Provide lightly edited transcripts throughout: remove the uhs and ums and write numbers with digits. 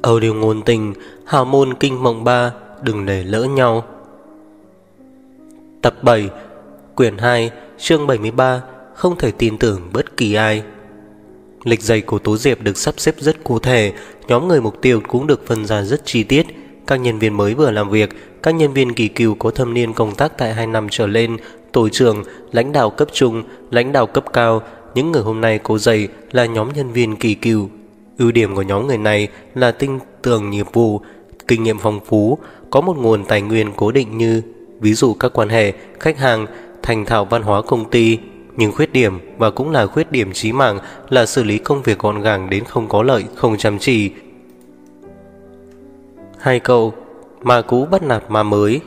Audio ngôn tình, hào môn kinh mộng 3, đừng để lỡ nhau. Tập 7, quyển 2, chương 73, không thể tin tưởng bất kỳ ai. Lịch dày của Tố Diệp được sắp xếp rất cụ thể, nhóm người mục tiêu cũng được phân ra rất chi tiết. Các nhân viên mới vừa làm việc, các nhân viên kỳ cựu có thâm niên công tác tại 2 năm trở lên, tổ trưởng, lãnh đạo cấp trung, lãnh đạo cấp cao. Những người hôm nay cô dày là nhóm nhân viên kỳ cựu. Ưu điểm của nhóm người này là tinh tường nghiệp vụ, kinh nghiệm phong phú, có một nguồn tài nguyên cố định như ví dụ các quan hệ, khách hàng, thành thạo văn hóa công ty. Nhưng khuyết điểm, và cũng là khuyết điểm chí mạng, là xử lý công việc gọn gàng đến không có lợi, không chăm chỉ. Hai câu, ma cũ bắt nạt ma mới.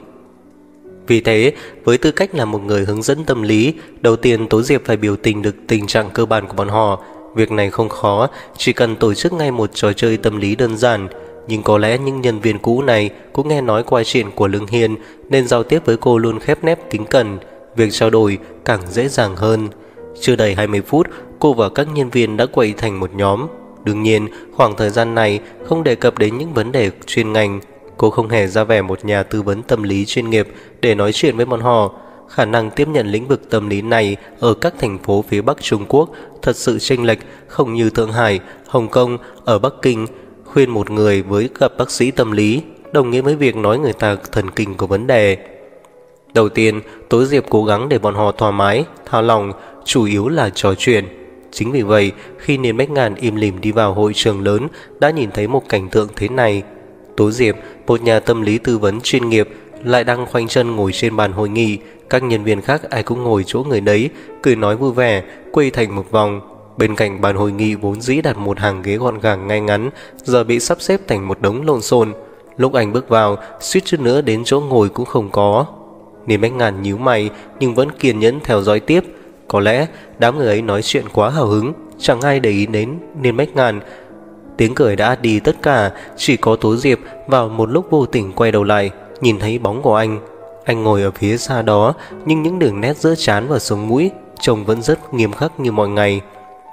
Vì thế, với tư cách là một người hướng dẫn tâm lý, đầu tiên Tố Diệp phải biểu tình được tình trạng cơ bản của bọn họ. Việc này không khó, chỉ cần tổ chức ngay một trò chơi tâm lý đơn giản. Nhưng có lẽ những nhân viên cũ này cũng nghe nói qua chuyện của Lương Hiên, nên giao tiếp với cô luôn khép nép kính cẩn. Việc trao đổi càng dễ dàng hơn. Chưa đầy 20 phút, cô và các nhân viên đã quậy thành một nhóm. Đương nhiên, khoảng thời gian này không đề cập đến những vấn đề chuyên ngành. Cô không hề ra vẻ một nhà tư vấn tâm lý chuyên nghiệp để nói chuyện với bọn họ. Khả năng tiếp nhận lĩnh vực tâm lý này ở các thành phố phía Bắc Trung Quốc thật sự chênh lệch, không như Thượng Hải, Hồng Kông, ở Bắc Kinh. Khuyên một người với gặp bác sĩ tâm lý đồng nghĩa với việc nói người ta thần kinh có vấn đề. Đầu tiên, Tố Diệp cố gắng để bọn họ thoải mái, thả lòng, chủ yếu là trò chuyện. Chính vì vậy, khi Niên Bách Ngàn im lìm đi vào hội trường lớn, đã nhìn thấy một cảnh tượng thế này. Tố Diệp, một nhà tâm lý tư vấn chuyên nghiệp, lại đang khoanh chân ngồi trên bàn hội nghị. Các nhân viên khác ai cũng ngồi chỗ người đấy, cười nói vui vẻ, quây thành một vòng. Bên cạnh bàn hội nghị vốn dĩ đặt một hàng ghế gọn gàng ngay ngắn, giờ bị sắp xếp thành một đống lộn xộn. Lúc anh bước vào, suýt chút nữa đến chỗ ngồi cũng không có. Niên Bách Ngàn nhíu mày nhưng vẫn kiên nhẫn theo dõi tiếp. Có lẽ đám người ấy nói chuyện quá hào hứng, chẳng ai để ý đến Niên Bách Ngàn. Tiếng cười đã đi tất cả, chỉ có Tố Diệp vào một lúc vô tình quay đầu lại, nhìn thấy bóng của anh. Anh ngồi ở phía xa đó, nhưng những đường nét giữa trán và sống mũi trông vẫn rất nghiêm khắc như mọi ngày.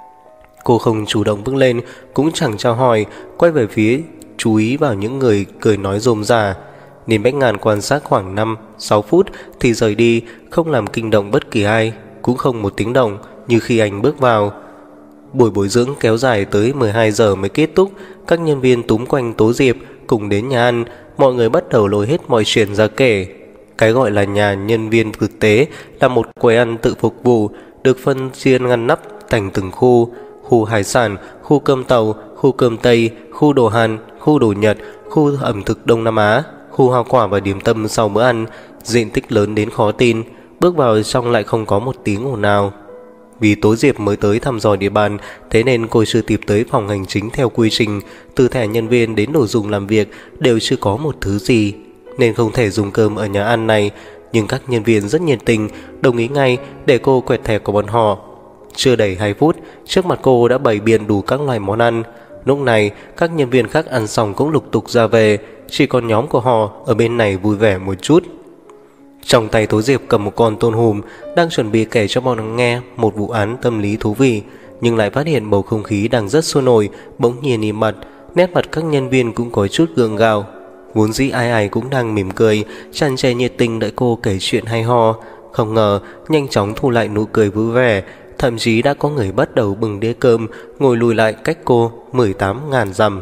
Cô không chủ động bước lên, cũng chẳng chào hỏi, quay về phía chú ý vào những người cười nói rôm rả. Niên Bách Ngàn quan sát khoảng 5-6 phút thì rời đi, không làm kinh động bất kỳ ai, cũng không một tiếng động như khi anh bước vào. Buổi bồi dưỡng kéo dài tới 12 giờ mới kết thúc. Các nhân viên túm quanh Tố Diệp cùng đến nhà ăn. Mọi người bắt đầu lôi hết mọi chuyện ra kể. Cái gọi là nhà nhân viên thực tế là một quầy ăn tự phục vụ, được phân chia ngăn nắp thành từng khu: khu hải sản, khu cơm tàu, khu cơm Tây, khu đồ Hàn, khu đồ Nhật, khu ẩm thực Đông Nam Á, khu hoa quả và điểm tâm sau bữa ăn. Diện tích lớn đến khó tin, bước vào trong lại không có một tiếng ồn nào. Vì Tố Diệp mới tới thăm dò địa bàn, thế nên cô chưa kịp tới phòng hành chính theo quy trình. Từ thẻ nhân viên đến đồ dùng làm việc đều chưa có một thứ gì, nên không thể dùng cơm ở nhà ăn này. Nhưng các nhân viên rất nhiệt tình, đồng ý ngay để cô quẹt thẻ của bọn họ. Chưa đầy 2 phút, trước mặt cô đã bày biện đủ các loại món ăn. Lúc này, các nhân viên khác ăn xong cũng lục tục ra về, chỉ còn nhóm của họ ở bên này vui vẻ một chút. Trong tay Tố Diệp cầm một con tôm hùm, đang chuẩn bị kể cho bọn hắn nghe một vụ án tâm lý thú vị, nhưng lại phát hiện bầu không khí đang rất sôi nổi, bỗng nhiên im bặt. Nét mặt các nhân viên cũng có chút gượng gạo. Vốn dĩ ai ai cũng đang mỉm cười, tràn trề nhiệt tình đợi cô kể chuyện hay ho. Không ngờ nhanh chóng thu lại nụ cười vui vẻ. Thậm chí đã có người bắt đầu bưng đĩa cơm, ngồi lùi lại cách cô 18.000 dặm.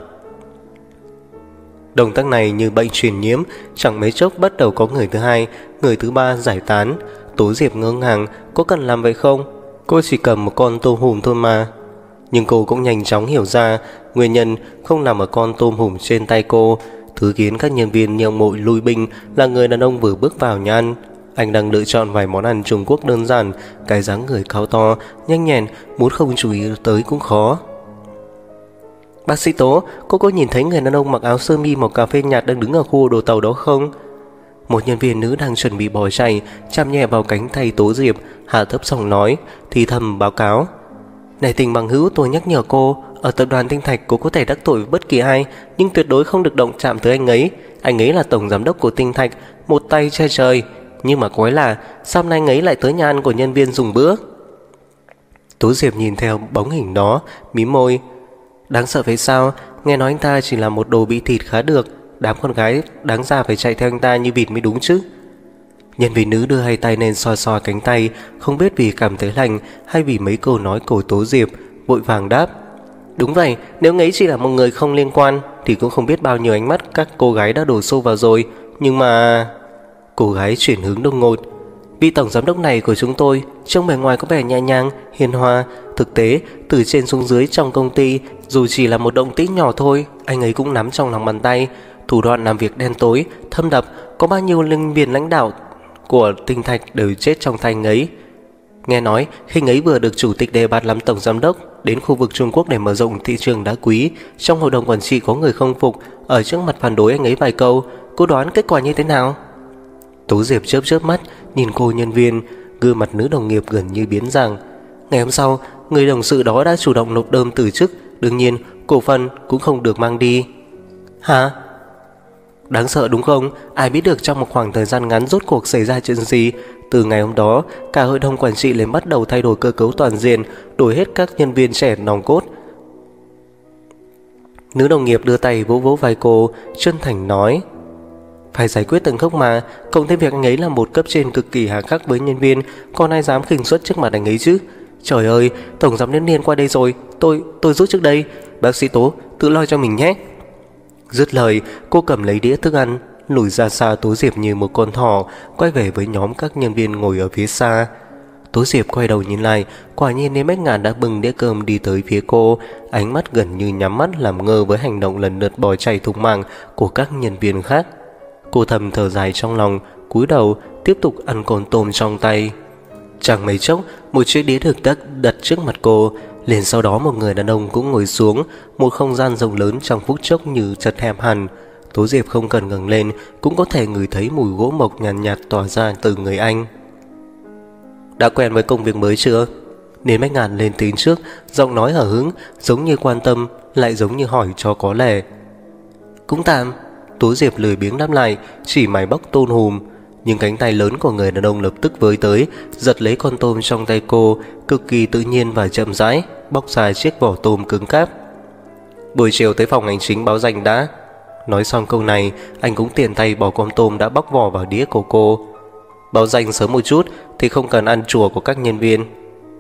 Động tác này như bệnh truyền nhiễm, chẳng mấy chốc bắt đầu có người thứ hai, người thứ ba giải tán. Tố Diệp ngỡ ngàng, có cần làm vậy không? Cô chỉ cầm một con tôm hùm thôi mà. Nhưng cô cũng nhanh chóng hiểu ra, nguyên nhân không nằm ở con tôm hùm trên tay cô. Thứ khiến các nhân viên nhượng mội lui binh là người đàn ông vừa bước vào nhà ăn. Anh đang lựa chọn vài món ăn Trung Quốc đơn giản, cái dáng người cao to, nhanh nhẹn, muốn không chú ý tới cũng khó. Bác sĩ Tố, cô có nhìn thấy người đàn ông mặc áo sơ mi màu cà phê nhạt đang đứng ở khu đồ tàu đó không? Một nhân viên nữ đang chuẩn bị bỏ chạy, chạm nhẹ vào cánh tay Tố Diệp, hạ thấp giọng nói, thì thầm báo cáo: Này tình bằng hữu, tôi nhắc nhở cô, ở tập đoàn Tinh Thạch cô có thể đắc tội với bất kỳ ai, nhưng tuyệt đối không được động chạm tới anh ấy. Anh ấy là tổng giám đốc của Tinh Thạch, một tay che trời. Nhưng mà quái là sao nay anh ấy lại tới nhà ăn của nhân viên dùng bữa? Tố Diệp nhìn theo bóng hình đó, mím môi. Đáng sợ phải sao? Nghe nói anh ta chỉ là một đồ bị thịt khá được, đám con gái đáng ra phải chạy theo anh ta như vịt mới đúng chứ. Nhân viên nữ đưa hai tay lên xoa xoa cánh tay, không biết vì cảm thấy lành hay vì mấy câu nói của Tố Diệp, vội vàng đáp: Đúng vậy, nếu ngấy chỉ là một người không liên quan thì cũng không biết bao nhiêu ánh mắt các cô gái đã đổ xô vào rồi. Nhưng mà... Cô gái chuyển hướng đột ngột: Vị tổng giám đốc này của chúng tôi trông bề ngoài có vẻ nhẹ nhàng, hiền hòa. Thực tế, từ trên xuống dưới trong công ty, dù chỉ là một động tĩnh nhỏ thôi, anh ấy cũng nắm trong lòng bàn tay. Thủ đoạn làm việc đen tối, thâm độc, có bao nhiêu nhân viên lãnh đạo của Tinh Thạch đều chết trong tay anh ấy. Nghe nói khi ấy vừa được chủ tịch đề bạt làm tổng giám đốc đến khu vực Trung Quốc để mở rộng thị trường đá quý, trong hội đồng quản trị có người không phục, ở trước mặt phản đối anh ấy vài câu. Cô đoán kết quả như thế nào? Tố Diệp chớp chớp mắt nhìn cô nhân viên, gương mặt nữ đồng nghiệp gần như biến dạng. Ngày hôm sau, người đồng sự đó đã chủ động nộp đơn từ chức, đương nhiên cổ phần cũng không được mang đi. Hả? Đáng sợ đúng không? Ai biết được trong một khoảng thời gian ngắn rốt cuộc xảy ra chuyện gì. Từ ngày hôm đó, cả hội đồng quản trị liền bắt đầu thay đổi cơ cấu toàn diện, đổi hết các nhân viên trẻ nòng cốt. Nữ đồng nghiệp đưa tay vỗ vỗ vai cô, chân thành nói: Phải giải quyết từng khúc mà, cộng thêm việc anh ấy là một cấp trên cực kỳ hà khắc với nhân viên, còn ai dám khinh suất trước mặt anh ấy chứ. Trời ơi, tổng giám đốc Niên qua đây rồi, tôi rút trước đây. Bác sĩ Tố, tự lo cho mình nhé. Dứt lời, cô cầm lấy đĩa thức ăn, lùi ra xa Tố Diệp như một con thỏ, quay về với nhóm các nhân viên ngồi ở phía xa. Tố Diệp quay đầu nhìn lại, quả nhiên Niên Bách Ngạn đã bưng đĩa cơm đi tới phía cô, ánh mắt gần như nhắm mắt làm ngơ với hành động lần lượt bỏ chạy thục mạng của các nhân viên khác. Cô thầm thở dài trong lòng, cúi đầu tiếp tục ăn con tôm trong tay. Chẳng mấy chốc, một chiếc đĩa được đặt trước mặt cô, liền sau đó một người đàn ông cũng ngồi xuống. Một không gian rộng lớn trong phút chốc như chật hẹp hẳn. Tố Diệp không cần ngẩng lên cũng có thể ngửi thấy mùi gỗ mộc nhàn nhạt tỏa ra từ người anh. Đã quen với công việc mới chưa? Niên Bách Ngạn lên tiếng trước, giọng nói hở hững, giống như quan tâm, lại giống như hỏi cho có lẽ. Cũng tạm. Tố Diệp lười biếng đáp lại, chỉ mày bóc tôm hùm. Nhưng cánh tay lớn của người đàn ông lập tức với tới, giật lấy con tôm trong tay cô, cực kỳ tự nhiên và chậm rãi bóc ra chiếc vỏ tôm cứng cáp. Buổi chiều tới phòng hành chính báo danh đã. Nói xong câu này, anh cũng tiền tay bỏ con tôm đã bóc vỏ vào đĩa của cô. Báo danh sớm một chút thì không cần ăn chùa của các nhân viên.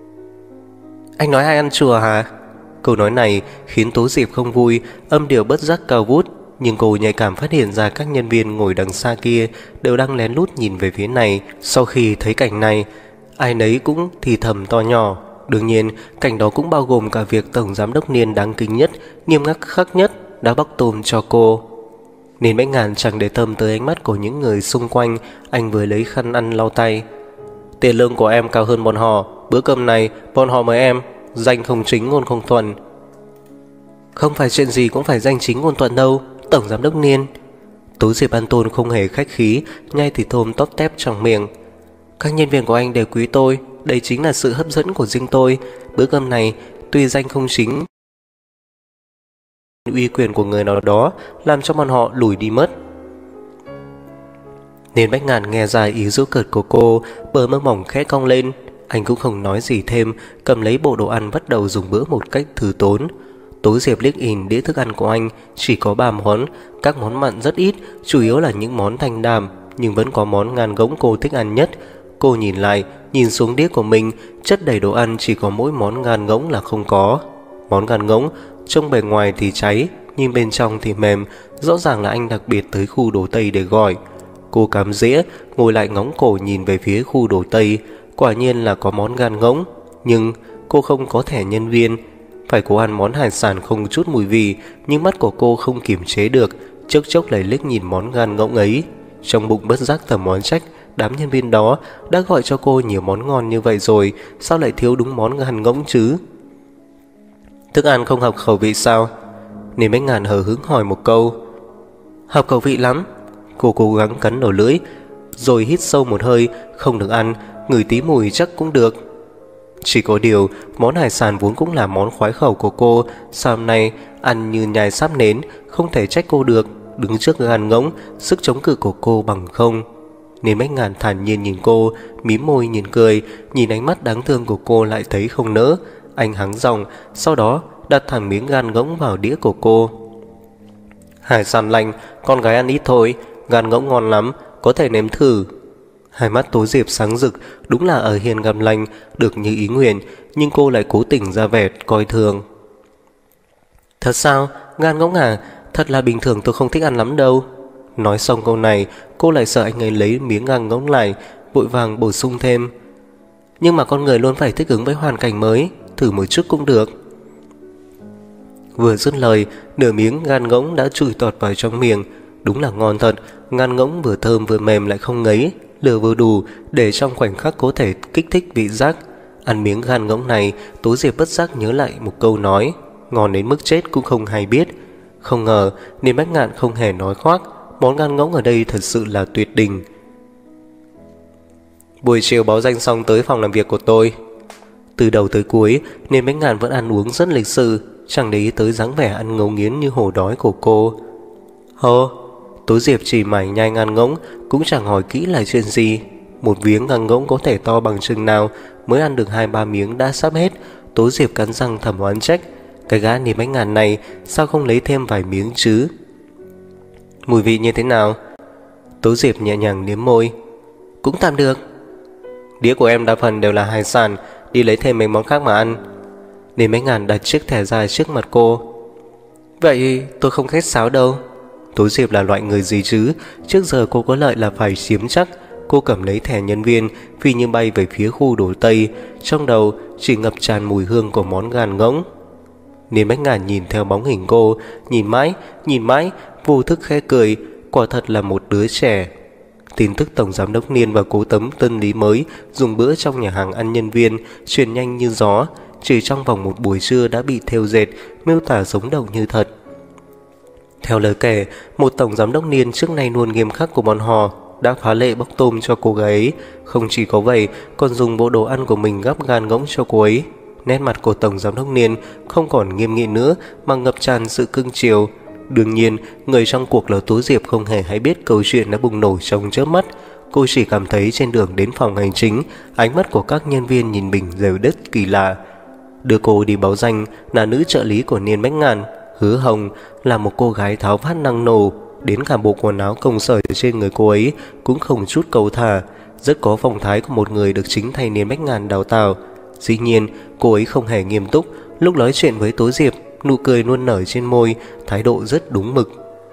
Anh nói ai ăn chùa hả? Câu nói này khiến Tố Diệp không vui, âm điệu bất giác cao vút. Nhưng cô nhạy cảm phát hiện ra các nhân viên ngồi đằng xa kia đều đang lén lút nhìn về phía này. Sau khi thấy cảnh này, ai nấy cũng thì thầm to nhỏ. Đương nhiên, cảnh đó cũng bao gồm cả việc tổng giám đốc Niên đáng kính nhất, nghiêm khắc nhất đã bóc tôm cho cô. Niên Bách Ngạn chẳng để tâm tới ánh mắt của những người xung quanh, anh vừa lấy khăn ăn lau tay. Tiền lương của em cao hơn bọn họ, bữa cơm này bọn họ mời em, danh không chính ngôn không thuận. Không phải chuyện gì cũng phải danh chính ngôn thuận đâu, tổng giám đốc Niên. Tố Diệp An Tôn không hề khách khí, nhai thịt tôm tóp tép trong miệng. Các nhân viên của anh đều quý tôi, đây chính là sự hấp dẫn của riêng tôi. Bữa cơm này tuy danh không chính, uy quyền của người nào đó làm cho bọn họ lùi đi mất. Niên Bách Ngạn nghe ra ý giễu cợt của cô, bờ môi mỏng khẽ cong lên. Anh cũng không nói gì thêm, cầm lấy bộ đồ ăn bắt đầu dùng bữa một cách thử tốn. Tố Diệp liếc nhìn đĩa thức ăn của anh, chỉ có 3 món, các món mặn rất ít, chủ yếu là những món thanh đạm, nhưng vẫn có món ngan ngỗng cô thích ăn nhất. Cô nhìn lại, nhìn xuống đĩa của mình, chất đầy đồ ăn chỉ có mỗi món ngan ngỗng là không có. Món ngan ngỗng trông bề ngoài thì cháy, nhưng bên trong thì mềm, rõ ràng là anh đặc biệt tới khu đồ Tây để gọi. Cô cắm dĩa, ngồi lại ngóng cổ nhìn về phía khu đồ Tây, quả nhiên là có món ngan ngỗng, nhưng cô không có thẻ nhân viên. Phải cố ăn món hải sản không chút mùi vị, nhưng mắt của cô không kiềm chế được, chốc chốc lại liếc nhìn món ngan ngỗng ấy. Trong bụng bất giác thầm oán trách đám nhân viên đó đã gọi cho cô nhiều món ngon như vậy rồi, sao lại thiếu đúng món ngan ngỗng chứ? Thức ăn không hợp khẩu vị sao? Niên Bách Ngạn hờ hững hỏi một câu. Hợp khẩu vị lắm. Cô cố gắng cắn đầu lưỡi, rồi hít sâu một hơi. Không được ăn, ngửi tí mùi chắc cũng được. Chỉ có điều, món hải sản vốn cũng là món khoái khẩu của cô, sao hôm nay ăn như nhai sáp nến, không thể trách cô được. Đứng trước gan ngỗng, sức chống cự của cô bằng không. Niên Bách Ngạn thản nhiên nhìn cô, mím môi nhìn cười, nhìn ánh mắt đáng thương của cô lại thấy không nỡ. Anh hắng giọng, sau đó đặt thẳng miếng gan ngỗng vào đĩa của cô. Hải sản lành, con gái ăn ít thôi, gan ngỗng ngon lắm, có thể nếm thử. Hai mắt Tố Diệp sáng rực, đúng là ở hiền gặp lành, được như ý nguyện, nhưng cô lại cố tình ra vẻ coi thường. Thật sao? Gan ngỗng à? Thật là bình thường, tôi không thích ăn lắm đâu. Nói xong câu này, cô lại sợ anh ấy lấy miếng gan ngỗng lại, vội vàng bổ sung thêm. Nhưng mà con người luôn phải thích ứng với hoàn cảnh mới, thử một chút cũng được. Vừa dứt lời, nửa miếng gan ngỗng đã chui tọt vào trong miệng. Đúng là ngon thật, gan ngỗng vừa thơm vừa mềm lại không ngấy, lửa vừa đủ để trong khoảnh khắc có thể kích thích vị giác. Ăn miếng gan ngỗng này, Tố Diệp bất giác nhớ lại một câu nói, ngon đến mức chết cũng không hay biết. Không ngờ Niên Bách Ngạn không hề nói khoác, món gan ngỗng ở đây thật sự là tuyệt đỉnh. Buổi chiều báo danh xong tới phòng làm việc của tôi. Từ đầu tới cuối, Niên Bách Ngạn vẫn ăn uống rất lịch sự, chẳng để ý tới dáng vẻ ăn ngấu nghiến như hổ đói của cô. Hô, Tố Diệp chỉ mải nhai gan ngỗng, cũng chẳng hỏi kỹ là chuyện gì. Một miếng gan ngỗng có thể to bằng chừng nào, mới ăn được 2-3 miếng đã sắp hết. Tố Diệp cắn răng thầm oán trách, cái gã Niên Bách Ngạn này sao không lấy thêm vài miếng chứ? Mùi vị như thế nào? Tố Diệp nhẹ nhàng liếm môi. Cũng tạm được. Đĩa của em đa phần đều là hải sản, đi lấy thêm mấy món khác mà ăn. Niên Bách Ngạn đặt chiếc thẻ dài trước mặt cô. Vậy tôi không khách sáo đâu. Tố Diệp là loại người gì chứ? Trước giờ cô có lợi là phải chiếm chắc. Cô cầm lấy thẻ nhân viên, phi như bay về phía khu đồ Tây. Trong đầu chỉ ngập tràn mùi hương của món gan ngỗng. Niên Bách Ngạn nhìn theo bóng hình cô, nhìn mãi, vô thức khẽ cười. Quả thật là một đứa trẻ. Tin tức Tổng Giám đốc Niên và Cố Tấm Tân Lý mới dùng bữa trong nhà hàng ăn nhân viên truyền nhanh như gió. Chỉ trong vòng một buổi trưa đã bị thêu dệt, miêu tả sống động như thật. Theo lời kể, một Tổng Giám đốc Niên trước nay luôn nghiêm khắc của bọn họ đã phá lệ bóc tôm cho cô gái ấy. Không chỉ có vậy, còn dùng bộ đồ ăn của mình gắp gan ngỗng cho cô ấy. Nét mặt của Tổng Giám đốc Niên không còn nghiêm nghị nữa mà ngập tràn sự cưng chiều. Đương nhiên, người trong cuộc là Tố Diệp không hề hay biết câu chuyện đã bùng nổ trong chớp mắt. Cô chỉ cảm thấy trên đường đến phòng hành chính, ánh mắt của các nhân viên nhìn mình đều rất kỳ lạ. Đưa cô đi báo danh là nữ trợ lý của Niên Bách Ngạn, Hứa Hồng, là một cô gái tháo vát năng nổ. Đến cả bộ quần áo công sở trên người cô ấy cũng không chút cầu thả, rất có phong thái của một người được chính thầy Niên Bách Ngạn đào tạo. Dĩ nhiên, cô ấy không hề nghiêm túc. Lúc nói chuyện với Tố Diệp, nụ cười luôn nở trên môi, thái độ rất đúng mực.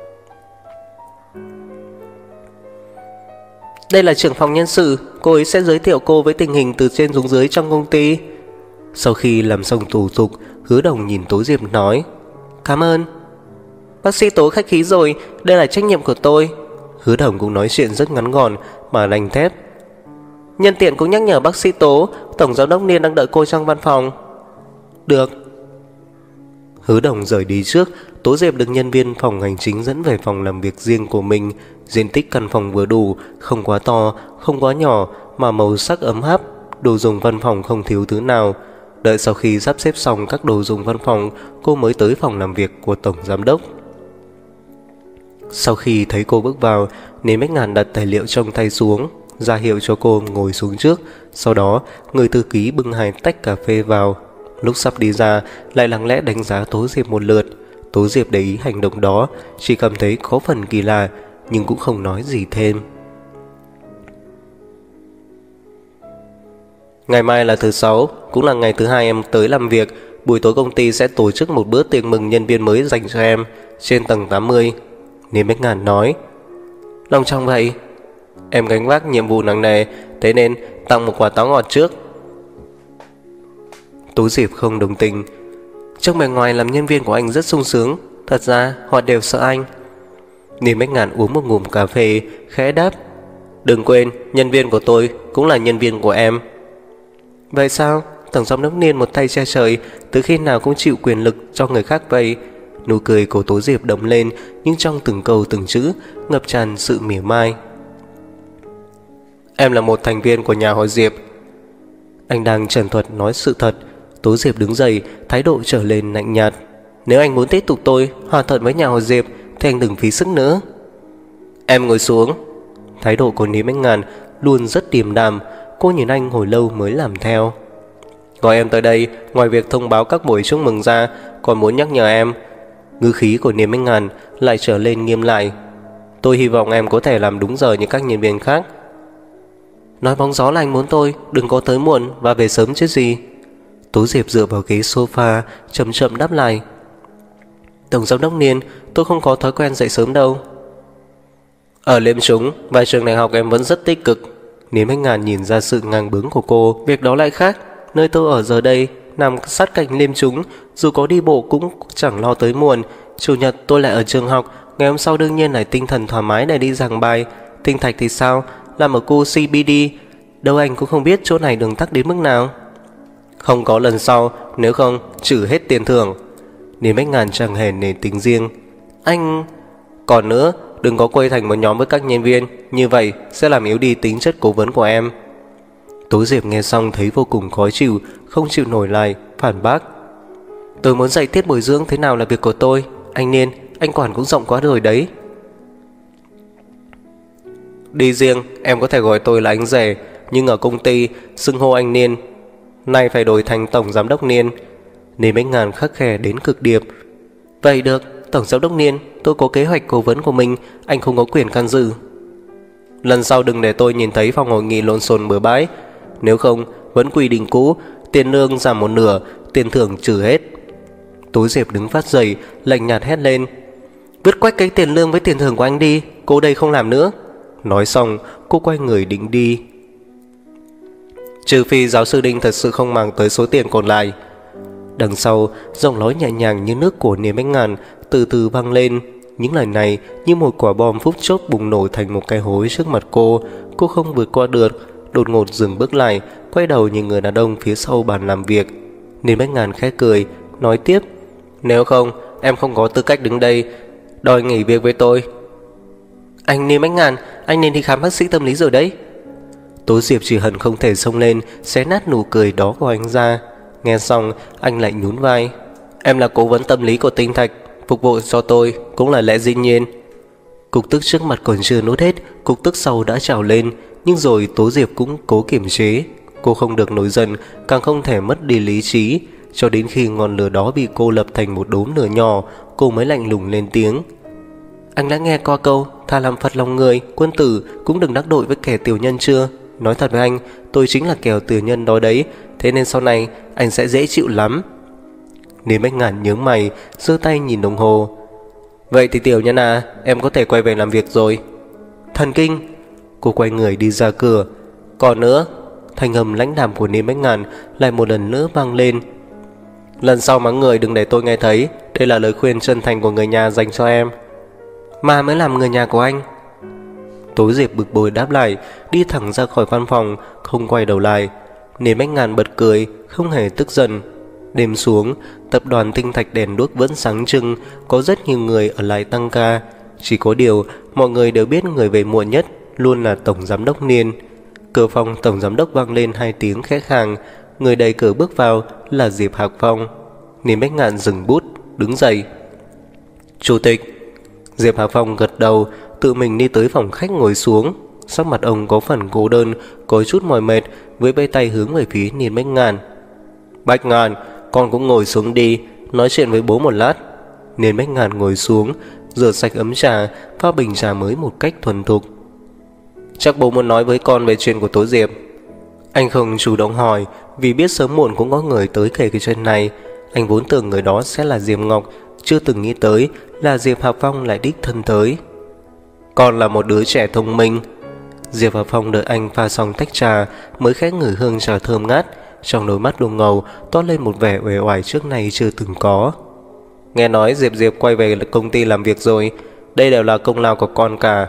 Đây là trưởng phòng nhân sự, cô ấy sẽ giới thiệu cô với tình hình từ trên xuống dưới trong công ty. Sau khi làm xong thủ tục, Hứa Đồng nhìn Tố Diệp nói, cảm ơn. Bác sĩ Tố khách khí rồi, đây là trách nhiệm của tôi. Hứa Đồng cũng nói chuyện rất ngắn gọn mà đanh thép. Nhân tiện cũng nhắc nhở bác sĩ Tố, Tổng Giám đốc Niên đang đợi cô trong văn phòng. Được. Hứa Đồng rời đi trước. Tố Diệp được nhân viên phòng hành chính dẫn về phòng làm việc riêng của mình. Diện tích căn phòng vừa đủ, không quá to, không quá nhỏ, mà màu sắc ấm áp. Đồ dùng văn phòng không thiếu thứ nào. Đợi sau khi sắp xếp xong các đồ dùng văn phòng, cô mới tới phòng làm việc của Tổng Giám đốc. Sau khi thấy cô bước vào, Niên Bách Ngạn đặt tài liệu trong tay xuống, ra hiệu cho cô ngồi xuống trước. Sau đó, người thư ký bưng 2 tách cà phê vào. Lúc sắp đi ra, lại lặng lẽ đánh giá Tố Diệp một lượt. Tố Diệp để ý hành động đó, chỉ cảm thấy có phần kỳ lạ, nhưng cũng không nói gì thêm. Ngày mai là thứ 6, cũng là ngày thứ 2 em tới làm việc. Buổi tối công ty sẽ tổ chức một bữa tiệc mừng nhân viên mới dành cho em, trên tầng 80. Niên Bách Ngạn nói. Long trọng vậy. Em gánh vác nhiệm vụ nặng nề, thế nên tặng một quả táo ngọt trước. Tố Diệp không đồng tình. Trong bề ngoài làm nhân viên của anh rất sung sướng, thật ra họ đều sợ anh. Niên Bách Ngạn uống một ngụm cà phê, khẽ đáp. Đừng quên, nhân viên của tôi cũng là nhân viên của em. Vậy sao? Tổng Giám đốc Niên một tay che trời, từ khi nào cũng chịu quyền lực cho người khác vậy? Nụ cười của Tố Diệp đậm lên, nhưng trong từng câu từng chữ ngập tràn sự mỉa mai. Em là một thành viên của nhà họ Diệp. Anh đang trần thuật nói sự thật. Tố Diệp đứng dậy, thái độ trở lên lạnh nhạt. Nếu anh muốn tiếp tục tôi hòa thuận với nhà họ Diệp thì anh đừng phí sức nữa. Em ngồi xuống. Thái độ của Niên Bách Ngạn luôn rất điềm đạm. Cô nhìn anh hồi lâu mới làm theo. Gọi em tới đây, ngoài việc thông báo các buổi chúc mừng ra, còn muốn nhắc nhở em, Ngữ khí của Niềm Bách Ngàn lại trở lên nghiêm lại. Tôi hy vọng em có thể làm đúng giờ như các nhân viên khác. Nói bóng gió là anh muốn tôi đừng có tới muộn và về sớm chứ gì. Tố Diệp dựa vào ghế sofa chậm chậm đáp lại. Tổng giám đốc Niên, tôi không có thói quen dậy sớm đâu. Ở Liêm Trúng và trường đại học em vẫn rất tích cực. Niềm Bách Ngàn nhìn ra sự ngang bướng của cô. Việc đó lại khác. Nơi tôi ở giờ đây nằm sát cạnh Liêm Trúng, dù có đi bộ cũng chẳng lo tới muộn. Chủ nhật tôi lại ở trường học, ngày hôm sau đương nhiên là tinh thần thoải mái để đi giảng bài. Tinh Thạch thì sao, làm ở khu CBD, đâu anh cũng không biết chỗ này đường tắc đến mức nào. Không có lần sau, nếu không trừ hết tiền thưởng. Niềm Bách Ngàn chẳng hề nể tính riêng. Anh... Còn nữa, đừng có quây thành một nhóm với các nhân viên, như vậy sẽ làm yếu đi tính chất cố vấn của em. Tố Diệp nghe xong thấy vô cùng khó chịu, không chịu nổi lại, phản bác. Tôi muốn dạy tiết bồi dưỡng thế nào là việc của tôi. Anh Niên, anh quản cũng rộng quá rồi đấy. Đi riêng, em có thể gọi tôi là anh rể, nhưng ở công ty, xưng hô anh Niên nay phải đổi thành Tổng Giám đốc Niên. Niềm Bách Ngàn khắc khe đến cực điểm. Vậy được, Tổng Giám đốc Niên, tôi có kế hoạch cố vấn của mình, anh không có quyền can dự. Lần sau đừng để tôi nhìn thấy phòng hội nghị lộn xộn bừa bãi. Nếu không, vẫn quy định cũ, tiền lương giảm một nửa, tiền thưởng trừ hết. Tố Diệp đứng phát dậy, lạnh nhạt hét lên. Vứt quách cái tiền lương với tiền thưởng của anh đi, cô đây không làm nữa. Nói xong, cô quay người định đi. Trừ phi giáo sư Đinh thật sự không mang tới số tiền còn lại. Đằng sau, giọng nói nhẹ nhàng như nước của Niềm Bách Ngàn từ từ vang lên. Những lời này như một quả bom phút chốc bùng nổ thành một cái hố trước mặt cô. Cô không vượt qua được, đột ngột dừng bước lại, quay đầu nhìn người đàn ông phía sau bàn làm việc. Niềm Bách Ngàn khẽ cười, nói tiếp. Nếu không, em không có tư cách đứng đây đòi nghỉ việc với tôi. Anh Niềm Bách Ngàn, anh nên đi khám bác sĩ tâm lý rồi đấy. Tố Diệp chỉ hận không thể xông lên xé nát nụ cười đó của anh ra. Nghe xong, anh lại nhún vai. Em là cố vấn tâm lý của Tinh Thạch, phục vụ cho tôi cũng là lẽ dĩ nhiên. Cục tức trước mặt còn chưa nuốt hết, cục tức sau đã trào lên. Nhưng rồi Tố Diệp cũng cố kiềm chế. Cô không được nổi giận, càng không thể mất đi lý trí. Cho đến khi ngọn lửa đó bị cô lập thành một đốm lửa nhỏ, cô mới lạnh lùng lên tiếng. Anh đã nghe qua câu thà làm phật lòng người, quân tử cũng đừng đắc tội với kẻ tiểu nhân chưa? Nói thật với anh, tôi chính là kẻ tiểu nhân đó đấy. Thế nên sau này anh sẽ dễ chịu lắm. Niềm Bách Ngàn nhướng mày, giơ tay nhìn đồng hồ. Vậy thì tiểu nhân à, em có thể quay về làm việc rồi. Thần kinh. Cô quay người đi ra cửa. Còn nữa, thanh âm lãnh đạm của Niềm Bách Ngàn lại một lần nữa vang lên. Lần sau mắng người đừng để tôi nghe thấy. Đây là lời khuyên chân thành của người nhà dành cho em. Mà mới làm người nhà của anh. Tố Diệp bực bội đáp lại, đi thẳng ra khỏi văn phòng, không quay đầu lại. Niềm Bách Ngàn bật cười, không hề tức giận. Đêm xuống, tập đoàn Tinh Thạch đèn đuốc vẫn sáng trưng, có rất nhiều người ở lại tăng ca. Chỉ có điều, mọi người đều biết người về muộn nhất luôn là Tổng Giám đốc Niên. Cửa phòng Tổng Giám đốc vang lên 2 tiếng khẽ khàng. Người đẩy cửa bước vào là Diệp Hạc Phong. Niềm Bách Ngàn dừng bút, đứng dậy. Chủ tịch. Diệp Hạc Phong gật đầu, tự mình đi tới phòng khách ngồi xuống. Sắc mặt ông có phần cô đơn, có chút mỏi mệt, với vẫy tay hướng về phía Niềm Bách Ngàn. Bách Ngàn, con cũng ngồi xuống đi, nói chuyện với bố một lát. Niềm Bách Ngàn ngồi xuống, rửa sạch ấm trà, pha bình trà mới một cách thuần thục. Chắc bố muốn nói với con về chuyện của Tố Diệp. Anh không chủ động hỏi, vì biết sớm muộn cũng có người tới kể cái chuyện này. Anh vốn tưởng người đó sẽ là Diệp Ngọc, chưa từng nghĩ tới là Diệp Hạc Phong lại đích thân tới. Con là một đứa trẻ thông minh. Diệp Hạc Phong đợi anh pha xong tách trà mới khẽ ngửi hương trà thơm ngát. Trong đôi mắt đục ngầu toát lên một vẻ uể oải trước nay chưa từng có. Nghe nói Diệp quay về công ty làm việc rồi. Đây đều là công lao của con cả.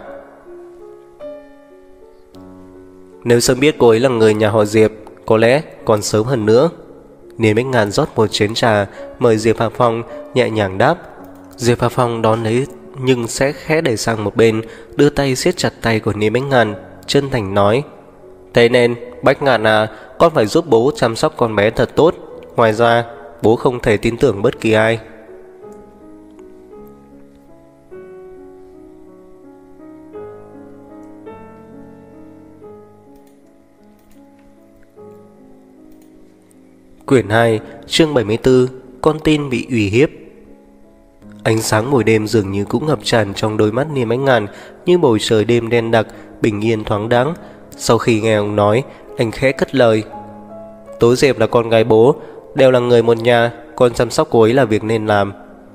Nếu sớm biết cô ấy là người nhà họ Diệp, có lẽ còn sớm hơn nữa. Niềm Bách Ngàn rót một chén trà, mời Diệp Hạc Phong, nhẹ nhàng đáp. Diệp Hạc Phong đón lấy nhưng sẽ khẽ đẩy sang một bên, đưa tay siết chặt tay của Niềm Bách Ngàn, chân thành nói. Thế nên, Bách Ngàn à, con phải giúp bố chăm sóc con bé thật tốt. Ngoài ra, bố không thể tin tưởng bất kỳ ai. Quyển 2, chương 74, con tin bị uy hiếp. Ánh sáng buổi đêm dường như cũng ngập tràn trong đôi mắt Niêm Bách Ngàn, như bầu trời đêm đen đặc, bình yên thoáng đãng. Sau khi nghe ông nói, anh khẽ cất lời: Tố Diệp là con gái bố, đều là người một nhà, con chăm sóc cô ấy là việc nên làm.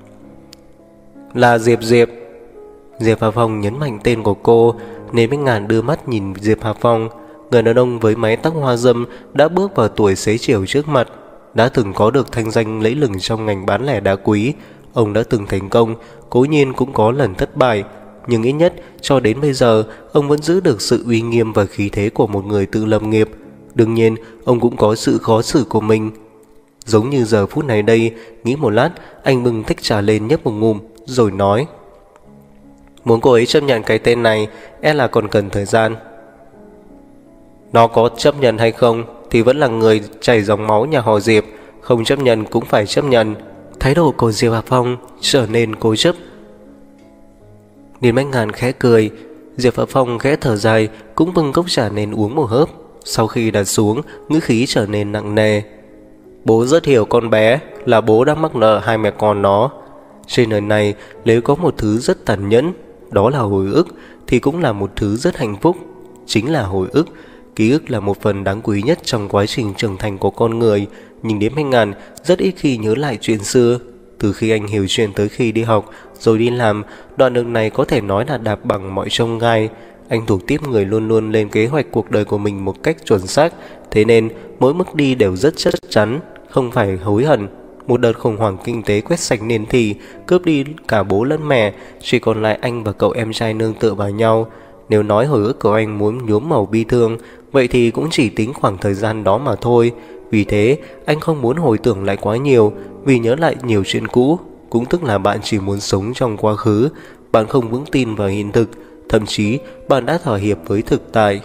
Là Diệp Diệp. Diệp Hà Phong nhấn mạnh tên của cô. Niêm Bách Ngàn đưa mắt nhìn Diệp Hà Phong, người đàn ông với mái tóc hoa râm đã bước vào tuổi xế chiều trước mặt, đã từng có được thanh danh lẫy lừng trong ngành bán lẻ đá quý. Ông đã từng thành công, cố nhiên cũng có lần thất bại, nhưng ít nhất cho đến bây giờ ông vẫn giữ được sự uy nghiêm và khí thế của một người tự lập nghiệp. Đương nhiên ông cũng có sự khó xử của mình. Giống như giờ phút này đây, nghĩ một lát, anh bưng tách trà lên nhấp một ngụm rồi nói: Muốn cô ấy chấp nhận cái tên này e là còn cần thời gian. Nó có chấp nhận hay không thì vẫn là người chảy dòng máu nhà họ Diệp, không chấp nhận cũng phải chấp nhận. Thái độ của Diệp Hà Phong trở nên cố chấp. Niên Bách Ngàn khẽ cười. Diệp Hà Phong khẽ thở dài, cũng bưng cốc trà lên uống một hớp. Sau khi đặt xuống, ngữ khí trở nên nặng nề. Bố rất hiểu con bé, là bố đang mắc nợ hai mẹ con nó. Trên đời này nếu có một thứ rất tàn nhẫn, đó là hồi ức, thì cũng là một thứ rất hạnh phúc. Chính là hồi ức. Ký ức là một phần đáng quý nhất trong quá trình trưởng thành của con người. Nhưng Niêm Bách Ngàn rất ít khi nhớ lại chuyện xưa. Từ khi anh hiểu chuyện tới khi đi học rồi đi làm, đoạn đường này có thể nói là đạp bằng mọi chông gai. Anh thuộc tiếp người luôn luôn lên kế hoạch cuộc đời của mình một cách chuẩn xác, thế nên mỗi bước đi đều rất chắc chắn, không phải hối hận. Một đợt khủng hoảng kinh tế quét sạch nền thì cướp đi cả bố lẫn mẹ, chỉ còn lại anh và cậu em trai nương tựa vào nhau. Nếu nói hồi ức của anh muốn nhuốm màu bi thương, vậy thì cũng chỉ tính khoảng thời gian đó mà thôi. Vì thế anh không muốn hồi tưởng lại quá nhiều, vì nhớ lại nhiều chuyện cũ cũng tức là bạn chỉ muốn sống trong quá khứ. Bạn không vững tin vào hiện thực, thậm chí bạn đã thỏa hiệp với thực tại.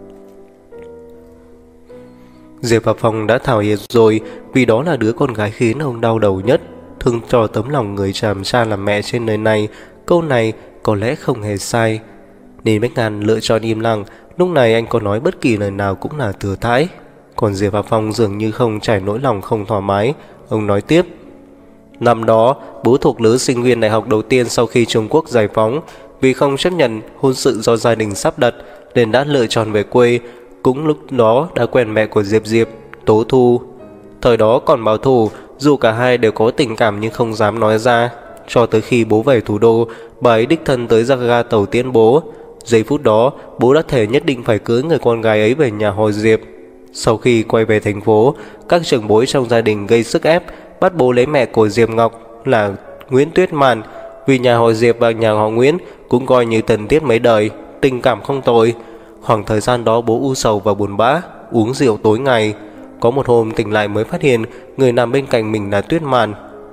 Diệp Hà Phong đã thỏa hiệp rồi, vì đó là đứa con gái khiến ông đau đầu nhất, thương cho tấm lòng người làm cha làm mẹ trên đời này. Câu này có lẽ không hề sai. Nên Bách Ngàn lựa chọn im lặng. Lúc này anh có nói bất kỳ lời nào cũng là thừa thãi. Còn Diệp Hà Phong dường như không trải nỗi lòng không thoải mái. Ông nói tiếp: Năm đó bố thuộc lứa sinh viên đại học đầu tiên sau khi Trung Quốc giải phóng. Vì không chấp nhận hôn sự do gia đình sắp đặt nên đã lựa chọn về quê. Cũng lúc đó đã quen mẹ của Diệp Diệp, Tố Thu. Thời đó còn báo thù, dù cả hai đều có tình cảm nhưng không dám nói ra. Cho tới khi bố về thủ đô, bà ấy đích thân tới ra ga tàu tiễn bố. Giây phút đó bố đã thề nhất định phải cưới người con gái ấy về nhà họ Diệp. Sau khi quay về thành phố, các trưởng bối trong gia đình gây sức ép bắt bố lấy mẹ của Diệp Ngọc là Nguyễn Tuyết Màn. Vì nhà họ Diệp và nhà họ Nguyễn cũng coi như tần tiết mấy đời, tình cảm không tồi. Khoảng thời gian đó bố u sầu và buồn bã, uống rượu tối ngày. Có một hôm tỉnh lại mới phát hiện người nằm bên cạnh mình là Tuyết Màn.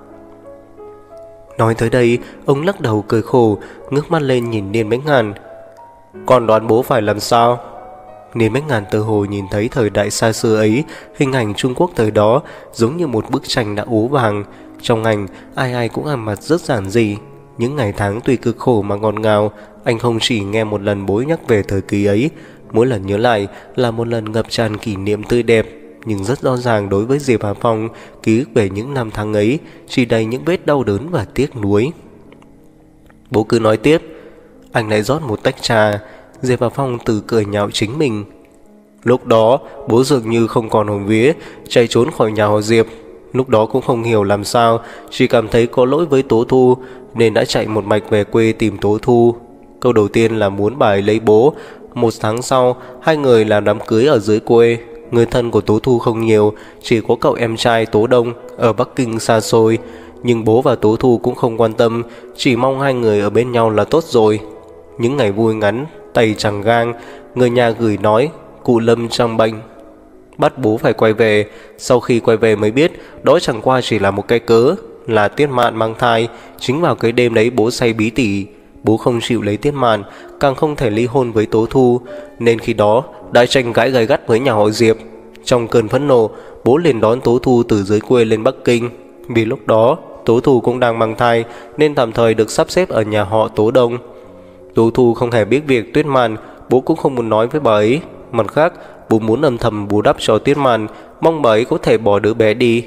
Nói tới đây, ông lắc đầu cười khổ, ngước mắt lên nhìn Niên Bách Ngàn. Con đoán bố phải làm sao? Niên Bách Ngàn tự hồ nhìn thấy thời đại xa xưa ấy, hình ảnh Trung Quốc thời đó giống như một bức tranh đã ố vàng. Trong ảnh, ai ai cũng ăn mặc rất giản dị. Những ngày tháng tuy cực khổ mà ngọt ngào. Anh không chỉ nghe một lần bố nhắc về thời kỳ ấy, mỗi lần nhớ lại là một lần ngập tràn kỷ niệm tươi đẹp. Nhưng rất rõ ràng đối với Diệp Hà Phong, ký ức về những năm tháng ấy chỉ đầy những vết đau đớn và tiếc nuối. Bố cứ nói tiếp. Anh lại rót một tách trà. Diệp Hà Phong tự cười nhạo chính mình. Lúc đó bố dường như không còn hồn vía, chạy trốn khỏi nhà họ Diệp. Lúc đó cũng không hiểu làm sao, chỉ cảm thấy có lỗi với Tố Thu nên đã chạy một mạch về quê tìm Tố Thu. Câu đầu tiên là muốn bà ấy lấy bố. Một tháng sau, hai người làm đám cưới ở dưới quê. Người thân của Tố Thu không nhiều, chỉ có cậu em trai Tố Đông ở Bắc Kinh xa xôi. Nhưng bố và Tố Thu cũng không quan tâm, chỉ mong hai người ở bên nhau là tốt rồi. Những ngày vui ngắn, tay chẳng gang, người nhà gửi nói cụ Lâm trong bệnh, bắt bố phải quay về. Sau khi quay về mới biết đó chẳng qua chỉ là một cái cớ, là Tiết Mạn mang thai. Chính vào cái đêm đấy bố say bí tỉ. Bố không chịu lấy Tiết Mạn, càng không thể ly hôn với Tố Thu, nên khi đó đã tranh cãi gay gắt với nhà họ Diệp. Trong cơn phẫn nộ, bố liền đón Tố Thu từ dưới quê lên Bắc Kinh. Vì lúc đó Tố Thu cũng đang mang thai nên tạm thời được sắp xếp ở nhà họ Tố Đông. Tố Thu không hề biết việc Tuyết Mạn, bố cũng không muốn nói với bà ấy. Mặt khác, bố muốn âm thầm bù đắp cho Tuyết Mạn, mong bà ấy có thể bỏ đứa bé đi.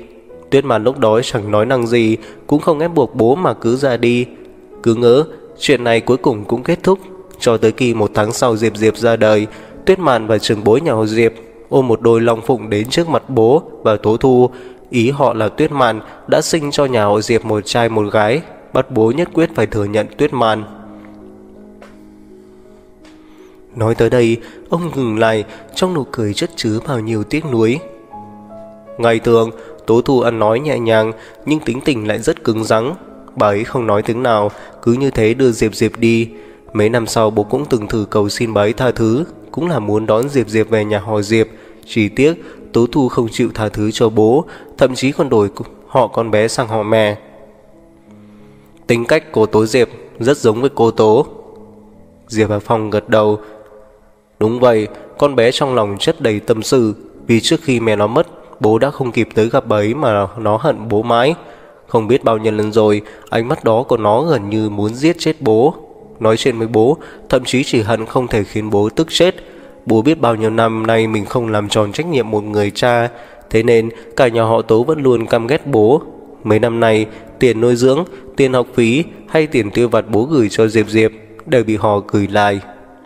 Tuyết Màn lúc đó chẳng nói năng gì, cũng không ép buộc bố mà cứ ra đi. Cứ ngỡ chuyện này cuối cùng cũng kết thúc. Cho tới khi 1 tháng sau Diệp Diệp ra đời, Tuyết Màn và trưởng bối nhà họ Diệp ôm một đôi long phụng đến trước mặt bố và Tố Thu. Ý họ là Tuyết Màn đã sinh cho nhà họ Diệp một trai một gái, bắt bố nhất quyết phải thừa nhận Tuyết Màn. Nói tới đây, ông ngừng lại, trong nụ cười chất chứa bao nhiêu tiếc nuối. Ngày thường, Tố Thu ăn nói nhẹ nhàng, nhưng tính tình lại rất cứng rắn. Bà ấy không nói tiếng nào, cứ như thế đưa Diệp Diệp đi. Mấy năm sau bố cũng từng thử cầu xin bà ấy tha thứ, cũng là muốn đón Diệp Diệp về nhà họ Diệp. Chỉ tiếc Tố Thu không chịu tha thứ cho bố, thậm chí còn đổi họ con bé sang họ mẹ. Tính cách của Tố Diệp rất giống với cô Tố. Diệp Hà Phong gật đầu. Đúng vậy, con bé trong lòng chất đầy tâm sự. Vì trước khi mẹ nó mất, bố đã không kịp tới gặp bà ấy mà nó hận bố mãi. Không biết bao nhiêu lần rồi, ánh mắt đó của nó gần như muốn giết chết bố. Nói chuyện với bố, thậm chí chỉ hận không thể khiến bố tức chết. Bố biết bao nhiêu năm nay mình không làm tròn trách nhiệm một người cha, thế nên cả nhà họ Tố vẫn luôn căm ghét bố. Mấy năm nay, tiền nuôi dưỡng, tiền học phí hay tiền tiêu vặt bố gửi cho Diệp Diệp đều bị họ gửi lại.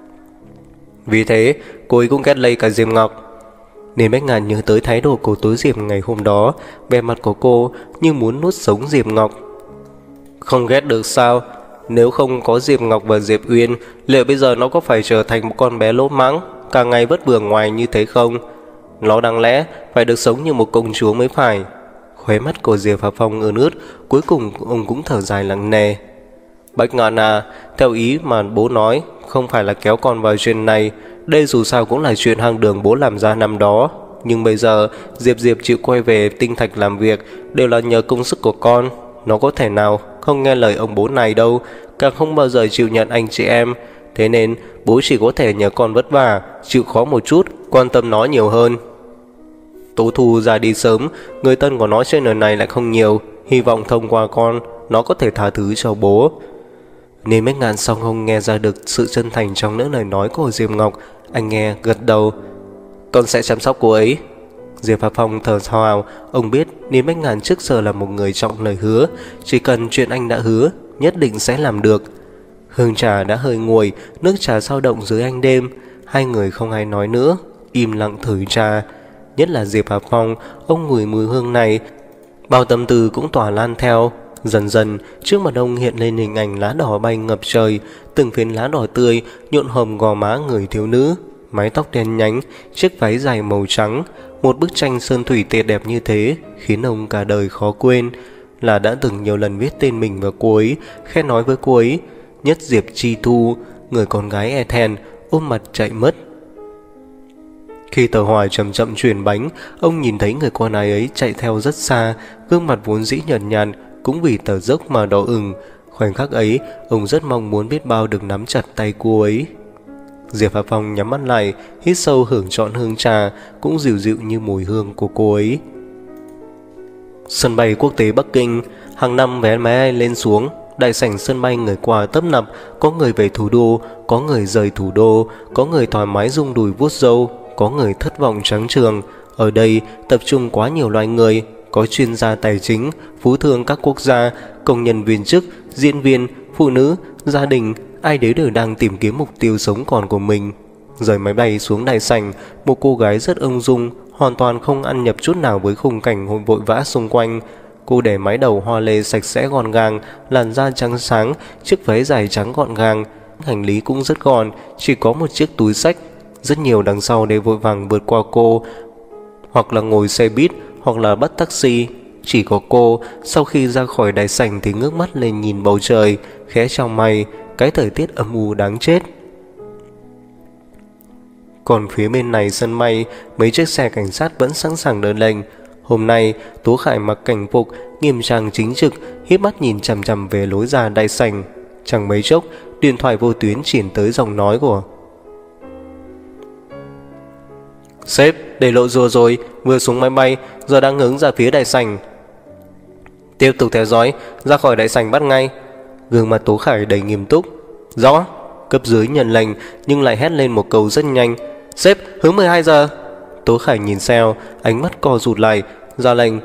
Vì thế, cô ấy cũng ghét lây cả Diệp Ngọc. Nên Bách Ngạn nhớ tới thái độ của Tố Diệp ngày hôm đó, vẻ mặt của cô như muốn nuốt sống Diệp Ngọc. Không ghét được sao? Nếu không có Diệp Ngọc và Diệp Uyên, liệu bây giờ nó có phải trở thành một con bé lỗ mãng, cả ngày vất vưởng ngoài như thế không? Nó đáng lẽ phải được sống như một công chúa mới phải. Khóe mắt của Diệp Hà Phong ươn ướt, cuối cùng ông cũng thở dài nặng nề. Bách Ngạn à, theo ý mà bố nói, không phải là kéo con vào chuyện này. Đây dù sao cũng là chuyện hoang đường bố làm ra năm đó. Nhưng bây giờ Diệp Diệp chịu quay về Tinh Thạch làm việc đều là nhờ công sức của con. Nó có thể nào không nghe lời ông bố này đâu, càng không bao giờ chịu nhận anh chị em. Thế nên bố chỉ có thể nhờ con vất vả, chịu khó một chút, quan tâm nó nhiều hơn. Tố Thu ra đi sớm, người thân của nó trên đời này lại không nhiều. Hy vọng thông qua con, nó có thể tha thứ cho bố. Nên Bách Ngạn xong không nghe ra được sự chân thành trong những lời nói của Diệp Ngọc. Anh nghe gật đầu. Con sẽ chăm sóc cô ấy. Diệp Hà Phong thở phào. Ông biết Nên Bách Ngạn trước giờ là một người trọng lời hứa. Chỉ cần chuyện anh đã hứa, nhất định sẽ làm được. Hương trà đã hơi nguội, nước trà sao động dưới ánh đêm. Hai người không ai nói nữa, im lặng thử trà. Nhất là Diệp Hà Phong, ông ngửi mùi hương này, bao tâm tư cũng tỏa lan theo. Dần dần, trước mặt ông hiện lên hình ảnh lá đỏ bay ngập trời, từng phiến lá đỏ tươi nhuộm hồng gò má người thiếu nữ, mái tóc đen nhánh, chiếc váy dài màu trắng. Một bức tranh sơn thủy tuyệt đẹp như thế khiến ông cả đời khó quên. Là đã từng nhiều lần viết tên mình vào cô ấy, khen nói với cô ấy. Nhất Diệp Chi Thu, người con gái e thẹn, ôm mặt chạy mất. Khi tàu hỏa chậm chậm chuyển bánh, ông nhìn thấy người con gái ấy chạy theo rất xa, gương mặt vốn dĩ nhợt nhạt cũng vì tờ dốc mà đỏ ửng. Khoảnh khắc ấy, ông rất mong muốn biết bao được nắm chặt tay cô ấy. Diệp Hà Phong nhắm mắt lại, hít sâu hưởng trọn hương trà, cũng dịu dịu như mùi hương của cô ấy. Sân bay quốc tế Bắc Kinh, hàng năm vé máy bay lên xuống, đại sảnh sân bay người qua tấp nập, có người về thủ đô, có người rời thủ đô, có người thoải mái rung đùi vuốt râu, có người thất vọng trắng trường. Ở đây tập trung quá nhiều loại người, có chuyên gia tài chính, phú thương các quốc gia, công nhân viên chức, diễn viên, phụ nữ, gia đình, ai đấy đều đang tìm kiếm mục tiêu sống còn của mình. Rời máy bay xuống đại sảnh, một cô gái rất ung dung, hoàn toàn không ăn nhập chút nào với khung cảnh vội vã xung quanh. Cô để mái đầu hoa lê sạch sẽ gọn gàng, làn da trắng sáng, chiếc váy dài trắng gọn gàng, hành lý cũng rất gọn, chỉ có một chiếc túi xách. Rất nhiều đằng sau đều vội vàng vượt qua cô, hoặc là ngồi xe buýt, hoặc là bắt taxi. Chỉ có cô, sau khi ra khỏi đại sảnh thì ngước mắt lên nhìn bầu trời, khẽ chau mày, cái thời tiết âm u đáng chết. Còn phía bên này sân bay, mấy chiếc xe cảnh sát vẫn sẵn sàng đợi lệnh. Hôm nay, Tố Khải mặc cảnh phục, nghiêm trang chính trực, híp mắt nhìn chằm chằm về lối ra đại sảnh. Chẳng mấy chốc, điện thoại vô tuyến truyền tới giọng nói của: Sếp, để lộ rùa rồi, vừa xuống máy bay, giờ đang hướng ra phía đại sảnh. Tiếp tục theo dõi, ra khỏi đại sảnh bắt ngay. Gương mặt Tố Khải đầy nghiêm túc. Rõ. Cấp dưới nhận lệnh nhưng lại hét lên một câu rất nhanh: Sếp, hướng 12 giờ. Tố Khải nhìn Seo, ánh mắt co rụt lại, ra lệnh: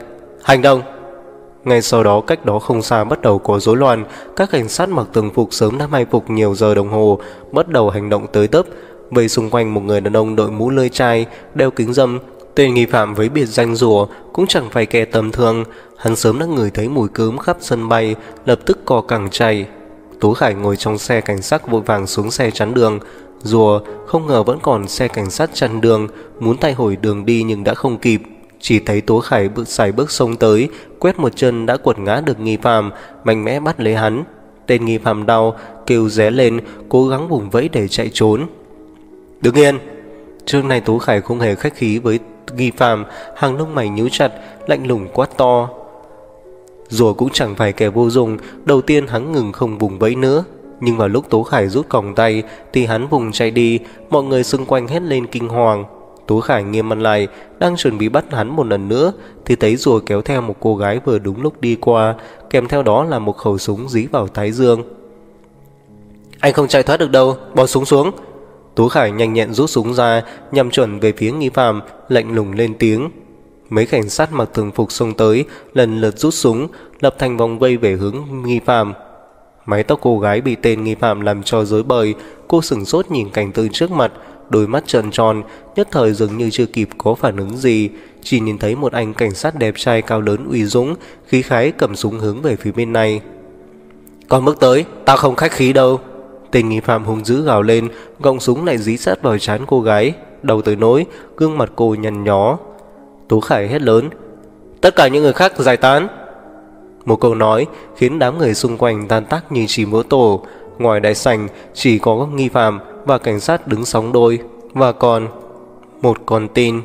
Hành động! Ngay sau đó, cách đó không xa bắt đầu có rối loạn. Các cảnh sát mặc thường phục sớm đã mai phục nhiều giờ đồng hồ bắt đầu hành động tới tấp, vây xung quanh một người đàn ông đội mũ lưỡi chai, đeo kính râm. Tên nghi phạm với biệt danh Rùa cũng chẳng phải kẻ tầm thường. Hắn sớm đã ngửi thấy mùi cớm khắp sân bay, lập tức co cẳng chạy. Tố Khải ngồi trong xe cảnh sát vội vàng xuống xe chắn đường. Rùa không ngờ vẫn còn xe cảnh sát chặn đường, muốn thay đổi đường đi nhưng đã không kịp. Chỉ thấy Tố Khải sải bước xông tới, quét một chân đã quật ngã được nghi phạm, mạnh mẽ bắt lấy hắn. Tên nghi phạm đau, kêu ré lên, cố gắng vùng vẫy để chạy trốn. Đứng yên! Trước này Tố Khải không hề khách khí với nghi phạm, hàng lông mày nhíu chặt, lạnh lùng quát to. Rùa cũng chẳng phải kẻ vô dụng, đầu tiên hắn ngừng không vùng vẫy nữa. Nhưng vào lúc Tố Khải rút còng tay thì hắn vùng chạy đi, mọi người xung quanh hét lên kinh hoàng. Tố Khải nghiêm mặt lại, đang chuẩn bị bắt hắn một lần nữa thì thấy Rùa kéo theo một cô gái vừa đúng lúc đi qua, kèm theo đó là một khẩu súng dí vào thái dương. Anh không chạy thoát được đâu, bỏ súng xuống! Tố Khải nhanh nhẹn rút súng ra, nhằm chuẩn về phía nghi phạm, lạnh lùng lên tiếng. Mấy cảnh sát mặc thường phục xông tới, lần lượt rút súng, lập thành vòng vây về hướng nghi phạm. Mái tóc cô gái bị tên nghi phạm làm cho rối bời, cô sửng sốt nhìn cảnh tượng trước mặt, đôi mắt tròn tròn, nhất thời dường như chưa kịp có phản ứng gì, chỉ nhìn thấy một anh cảnh sát đẹp trai cao lớn uy dũng, khí khái cầm súng hướng về phía bên này. Còn bước tới, tao không khách khí đâu! Tên nghi phạm hung dữ gào lên, gọng súng lại dí sát vào trán cô gái, đầu tới nỗi gương mặt cô nhăn nhó. Tố Khải hét lớn, tất cả những người khác giải tán! Một câu nói khiến đám người xung quanh tan tác như chim vỡ tổ. Ngoài đại sảnh chỉ có nghi phạm và cảnh sát đứng sóng đôi, và còn một con tin.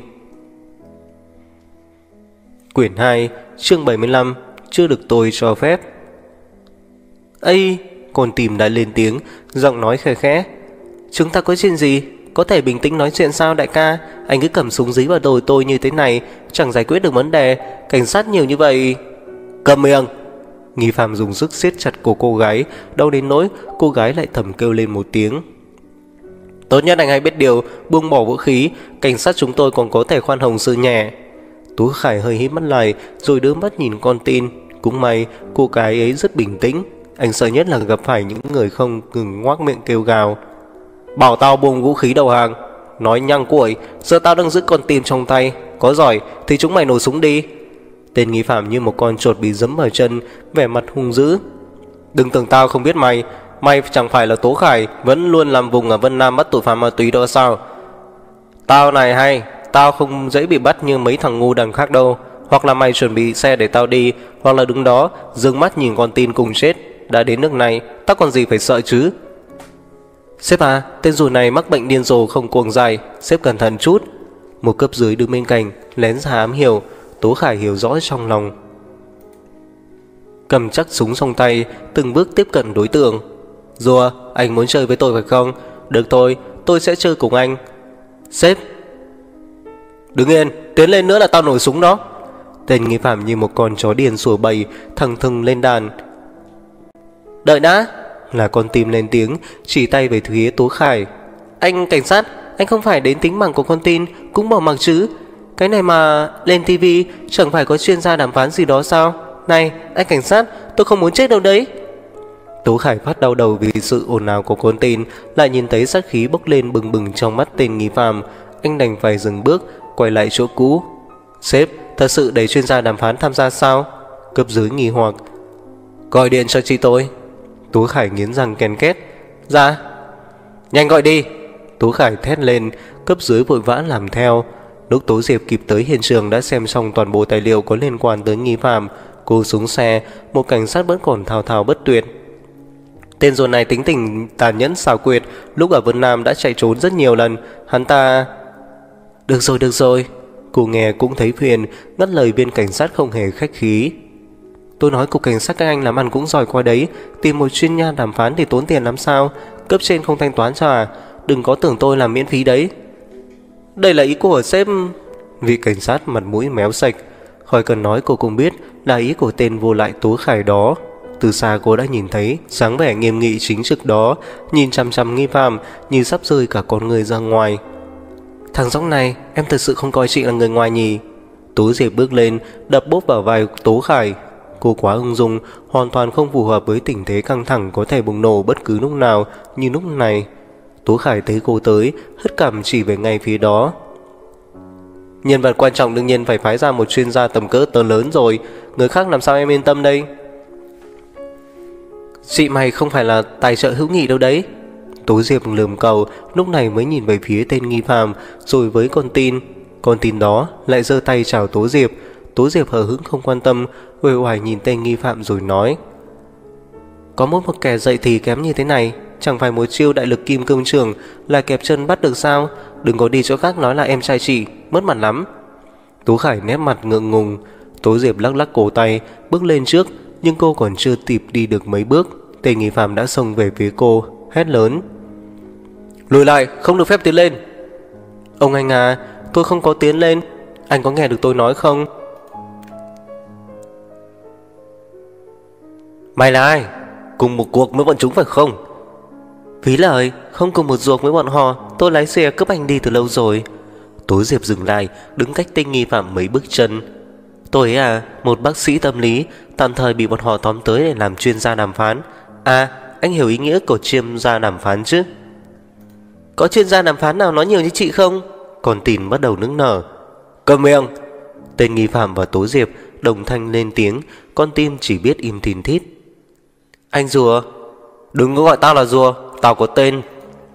Quyển 2, chương 75, chưa được tôi cho phép. Ây! Con tìm đã lên tiếng, giọng nói khẽ khẽ. Chúng ta có chuyện gì? Có thể bình tĩnh nói chuyện sao đại ca? Anh cứ cầm súng dí vào đầu tôi như thế này, chẳng giải quyết được vấn đề. Cảnh sát nhiều như vậy. Cầm miệng! Nghi phạm dùng sức siết chặt cổ cô gái, đau đến nỗi cô gái lại thầm kêu lên một tiếng. Tốt nhất anh hãy biết điều, buông bỏ vũ khí, cảnh sát chúng tôi còn có thể khoan hồng sự nhẹ. Tú Khải hơi híp mắt lại, rồi đưa mắt nhìn con tin. Cũng may cô gái ấy rất bình tĩnh. Anh sợ nhất là gặp phải những người không ngừng ngoác miệng kêu gào. Bảo tao buông vũ khí đầu hàng! Nói nhăng cuội, giờ tao đang giữ con tin trong tay, có giỏi thì chúng mày nổ súng đi! Tên nghi phạm như một con chuột bị giẫm vào chân, vẻ mặt hung dữ. Đừng tưởng tao không biết mày, mày chẳng phải là Tố Khải vẫn luôn làm vùng ở Vân Nam bắt tội phạm ma túy đó sao? Tao này hay, tao không dễ bị bắt như mấy thằng ngu đằng khác đâu. Hoặc là mày chuẩn bị xe để tao đi, hoặc là đứng đó dương mắt nhìn con tin cùng chết. Đã đến nước này, tao còn gì phải sợ chứ? Sếp à, tên rùa này mắc bệnh điên rồ không cuồng dài, sếp cẩn thận chút. Một cấp dưới đứng bên cạnh lén ra ám hiểu. Tố Khải hiểu rõ trong lòng, cầm chắc súng trong tay, từng bước tiếp cận đối tượng. Rùa, anh muốn chơi với tôi phải không? Được thôi, tôi sẽ chơi cùng anh. Sếp! Đứng yên, tiến lên nữa là tao nổ súng đó. Tên nghi phạm như một con chó điên sủa bầy, thằng thừng lên đàn. Đợi đã! Là con tim lên tiếng, chỉ tay về phía Tố Khải. Anh cảnh sát, anh không phải đến tính mạng của con tin cũng bỏ mặc chứ? Cái này mà lên tivi chẳng phải có chuyên gia đàm phán gì đó sao? Này anh cảnh sát, tôi không muốn chết đâu đấy. Tố Khải phát đau đầu vì sự ồn ào của con tin, lại nhìn thấy sát khí bốc lên bừng bừng trong mắt tên nghi phạm. Anh đành phải dừng bước, quay lại chỗ cũ. Sếp, thật sự để chuyên gia đàm phán tham gia sao? Cấp dưới nghi hoặc. Gọi điện cho chị tôi. Tố Khải nghiến răng ken két. Dạ. Nhanh gọi đi! Tố Khải thét lên, cấp dưới vội vã làm theo. Lúc Tố Diệp kịp tới hiện trường đã xem xong toàn bộ tài liệu có liên quan tới nghi phạm. Cô xuống xe, một cảnh sát vẫn còn thao thao bất tuyệt. Tên rùa này tính tình tàn nhẫn xảo quyệt, lúc ở Vân Nam đã chạy trốn rất nhiều lần. Hắn ta... Được rồi. Cô nghe cũng thấy phiền, ngắt lời viên cảnh sát không hề khách khí. Tôi nói cục cảnh sát các anh làm ăn cũng giỏi qua đấy, tìm một chuyên gia đàm phán thì tốn tiền lắm sao? Cấp trên không thanh toán cho à? Đừng có tưởng tôi làm miễn phí đấy. Đây là ý của sếp. Vị cảnh sát mặt mũi méo sạch. Khỏi cần nói cô cũng biết là ý của tên vô lại Tố Khải đó. Từ xa cô đã nhìn thấy dáng vẻ nghiêm nghị chính trực đó, nhìn chằm chằm nghi phạm như sắp rơi cả con người ra ngoài. Thằng dốc này, em thật sự không coi chị là người ngoài nhỉ? Tố Diệp bước lên, đập bốp vào vai Tố Khải. Cô quá ung dung, hoàn toàn không phù hợp với tình thế căng thẳng có thể bùng nổ bất cứ lúc nào như lúc này. Tố Khải thấy cô tới, hất cằm chỉ về ngay phía đó. Nhân vật quan trọng đương nhiên phải phái ra một chuyên gia tầm cỡ tớ lớn rồi, người khác làm sao em yên tâm đây? Chị mày không phải là tài trợ hữu nghị đâu đấy. Tố Diệp lườm cậu, lúc này mới nhìn về phía tên nghi phạm, rồi với con tin. Con tin đó lại giơ tay chào Tố Diệp. Tố Diệp hờ hững không quan tâm, uể oải nhìn tên nghi phạm rồi nói: có một kẻ dậy thì kém như thế này, chẳng phải một chiêu đại lực kim cương trường là kẹp chân bắt được sao? Đừng có đi chỗ khác nói là em trai chị, mất mặt lắm. Tố Khải nét mặt ngượng ngùng. Tố Diệp lắc lắc cổ tay, bước lên trước, nhưng cô còn chưa kịp đi được mấy bước, tên nghi phạm đã xông về phía cô, hét lớn: lùi lại, không được phép tiến lên. Ông anh à, tôi không có tiến lên, anh có nghe được tôi nói không? Mày là ai? Cùng một cuộc với bọn chúng phải không? Phí lời, không cùng một ruột với bọn họ, tôi lái xe cướp anh đi từ lâu rồi. Tố Diệp dừng lại, đứng cách tên nghi phạm mấy bước chân. Tôi một bác sĩ tâm lý, tạm thời bị bọn họ tóm tới để làm chuyên gia đàm phán. À, anh hiểu ý nghĩa của chuyên gia đàm phán chứ? Có chuyên gia đàm phán nào nói nhiều như chị không? Con Tin bắt đầu nức nở. Câm miệng! Tên nghi phạm và Tố Diệp đồng thanh lên tiếng. Con Tin chỉ biết im thìn thít. Anh rùa! Đừng có gọi tao là rùa, tao có tên.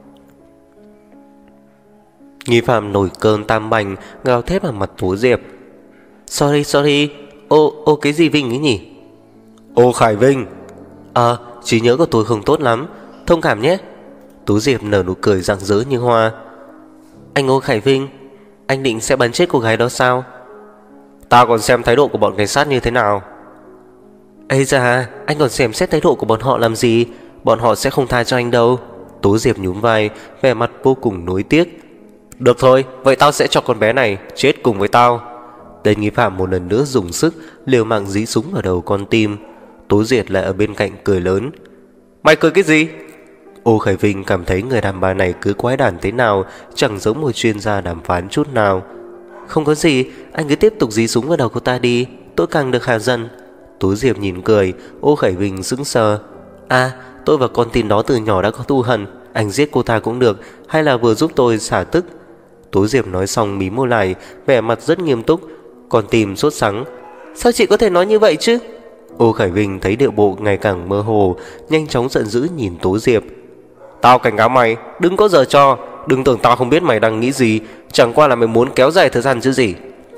Nghi phạm nổi cơn tam bành, gào thét vào mặt Tố Diệp. Sorry. Ô cái gì Vinh ấy nhỉ? Ô Khải Vinh. Trí nhớ của tôi không tốt lắm, thông cảm nhé. Tố Diệp nở nụ cười rạng rỡ như hoa. Anh Ô Khải Vinh, anh định sẽ bắn chết cô gái đó sao? Tao còn xem thái độ của bọn cảnh sát như thế nào. Ây da, anh còn xem xét thái độ của bọn họ làm gì? Bọn họ sẽ không tha cho anh đâu. Tố Diệp nhún vai, vẻ mặt vô cùng nuối tiếc. Được thôi, vậy tao sẽ cho con bé này chết cùng với tao. Tên nghi phạm một lần nữa dùng sức liều mạng dí súng vào đầu con Tim. Tố Diệp lại ở bên cạnh cười lớn. Mày cười cái gì? Ô Khải Vinh cảm thấy người đàn bà này cứ quái đản thế nào, chẳng giống một chuyên gia đàm phán chút nào. Không có gì, anh cứ tiếp tục dí súng vào đầu cô ta đi, tôi càng được hạ dần. Tố Diệp nhìn cười. Ô Khải Vinh sững sờ. Tôi và con tin đó từ nhỏ đã có thù hận, anh giết cô ta cũng được, hay là vừa giúp tôi xả tức? Tố Diệp nói xong mí môi lại, vẻ mặt rất nghiêm túc. Con Tim sốt sắng. Sao chị có thể nói như vậy chứ? Ô Khải Vinh thấy điệu bộ ngày càng mơ hồ, nhanh chóng giận dữ nhìn Tố Diệp. Tao cảnh cáo mày, đừng có giở trò, đừng tưởng tao không biết mày đang nghĩ gì, chẳng qua là mày muốn kéo dài thời gian chứ gì.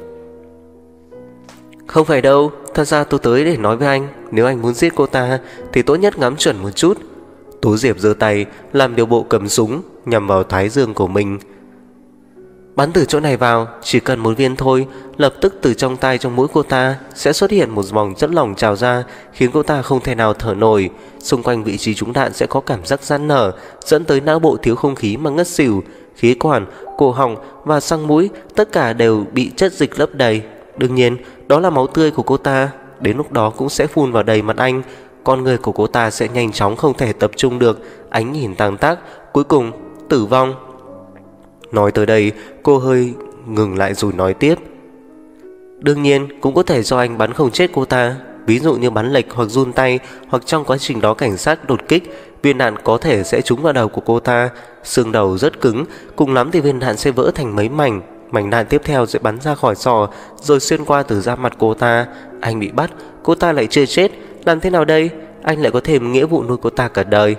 Không phải đâu, thật ra tôi tới để nói với anh, nếu anh muốn giết cô ta thì tốt nhất ngắm chuẩn một chút. Tố Diệp giơ tay làm điều bộ cầm súng nhằm vào thái dương của mình. Bắn từ chỗ này vào, chỉ cần một viên thôi, lập tức từ trong tai trong mũi cô ta sẽ xuất hiện một vòng chất lỏng trào ra, khiến cô ta không thể nào thở nổi. Xung quanh vị trí trúng đạn sẽ có cảm giác giãn nở, dẫn tới não bộ thiếu không khí mà ngất xỉu. Khí quản, cổ họng và xăng mũi tất cả đều bị chất dịch lấp đầy. Đương nhiên, đó là máu tươi của cô ta. Đến lúc đó cũng sẽ phun vào đầy mặt anh. Con người của cô ta sẽ nhanh chóng không thể tập trung được, ánh nhìn tàn tác, cuối cùng tử vong. Nói tới đây, cô hơi ngừng lại rồi nói tiếp. Đương nhiên, cũng có thể do anh bắn không chết cô ta, ví dụ như bắn lệch hoặc run tay, hoặc trong quá trình đó cảnh sát đột kích, viên đạn có thể sẽ trúng vào đầu của cô ta. Xương đầu rất cứng, cùng lắm thì viên đạn sẽ vỡ thành mấy mảnh. Mảnh đạn tiếp theo sẽ bắn ra khỏi sọ, rồi xuyên qua từ da mặt cô ta. Anh bị bắt, cô ta lại chưa chết, làm thế nào đây? Anh lại có thêm nghĩa vụ nuôi cô ta cả đời.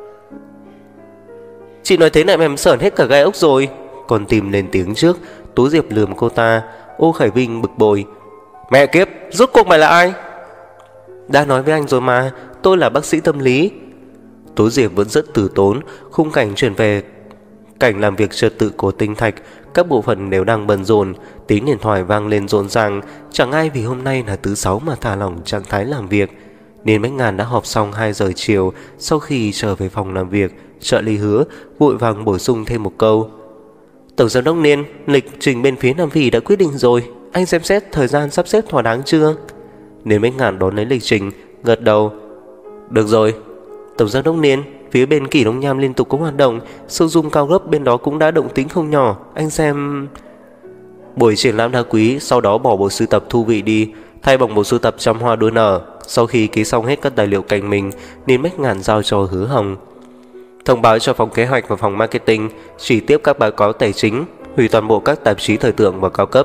Chị nói thế này em sởn hết cả gai ốc rồi. Còn Tìm lên tiếng trước. Tố Diệp lườm cô ta. Ô Khải Vinh bực bội. Mẹ kiếp, rốt cuộc mày là ai? Đã nói với anh rồi mà, tôi là bác sĩ tâm lý. Tố Diệp vẫn rất từ tốn. Khung cảnh chuyển về cảnh làm việc trật tự của Tinh Thạch. Các bộ phận đều đang bận rộn. Tiếng điện thoại vang lên rộn ràng. Chẳng ai vì hôm nay là thứ Sáu mà thả lỏng trạng thái làm việc. Nên Bách Ngàn đã họp xong 2 giờ chiều. Sau khi trở về phòng làm việc, trợ lý Hứa vội vàng bổ sung thêm một câu. Tổng giám đốc Niên, lịch trình bên phía Nam Phi đã quyết định rồi, anh xem xét thời gian sắp xếp thỏa đáng chưa? Nên Bách Ngàn đón lấy lịch trình, gật đầu. Được rồi. Tổng giám đốc Niên, phía bên Kỷ Đông Nham liên tục có hoạt động, sâu dung cao gấp bên đó cũng đã động tính không nhỏ, anh xem. Buổi triển lãm đá quý sau đó bỏ bộ sưu tập Thu Vị đi, thay bằng bộ sưu tập Trăm Hoa Đua Nở. Sau khi ký xong hết các tài liệu cạnh mình, Niên Bách Ngạn giao cho Hứa Hồng. Thông báo cho phòng kế hoạch và phòng marketing chỉ tiếp các báo cáo tài chính, hủy toàn bộ các tạp chí thời thượng và cao cấp.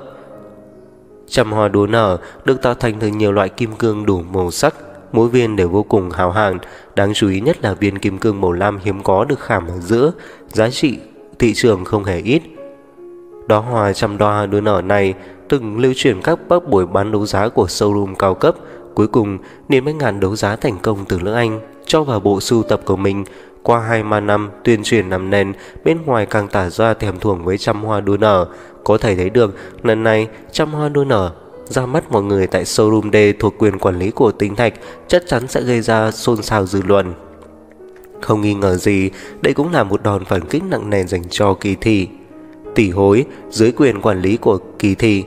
Trăm Hoa Đua Nở được tạo thành từ nhiều loại kim cương đủ màu sắc, mỗi viên đều vô cùng hào hạng. Đáng chú ý nhất là viên kim cương màu lam hiếm có được khảm ở giữa, giá trị thị trường không hề ít. Đóa hoa Trăm Hoa Đua Nở này từng lưu truyền các buổi bán đấu giá của showroom cao cấp. Cuối cùng, Niên Bách Ngạn đấu giá thành công từ nước Anh, cho vào bộ sưu tập của mình. Qua 23 năm tuyên truyền làm nền, bên ngoài càng tỏ ra thèm thuồng với Trăm Hoa Đua Nở. Có thể thấy được, lần này Trăm Hoa Đua Nở ra mắt mọi người tại showroom D thuộc quyền quản lý của Tinh Thạch chắc chắn sẽ gây ra xôn xao dư luận. Không nghi ngờ gì, đây cũng là một đòn phản kích nặng nề dành cho Kỳ Thị. Tỷ Hối dưới quyền quản lý của Kỳ Thị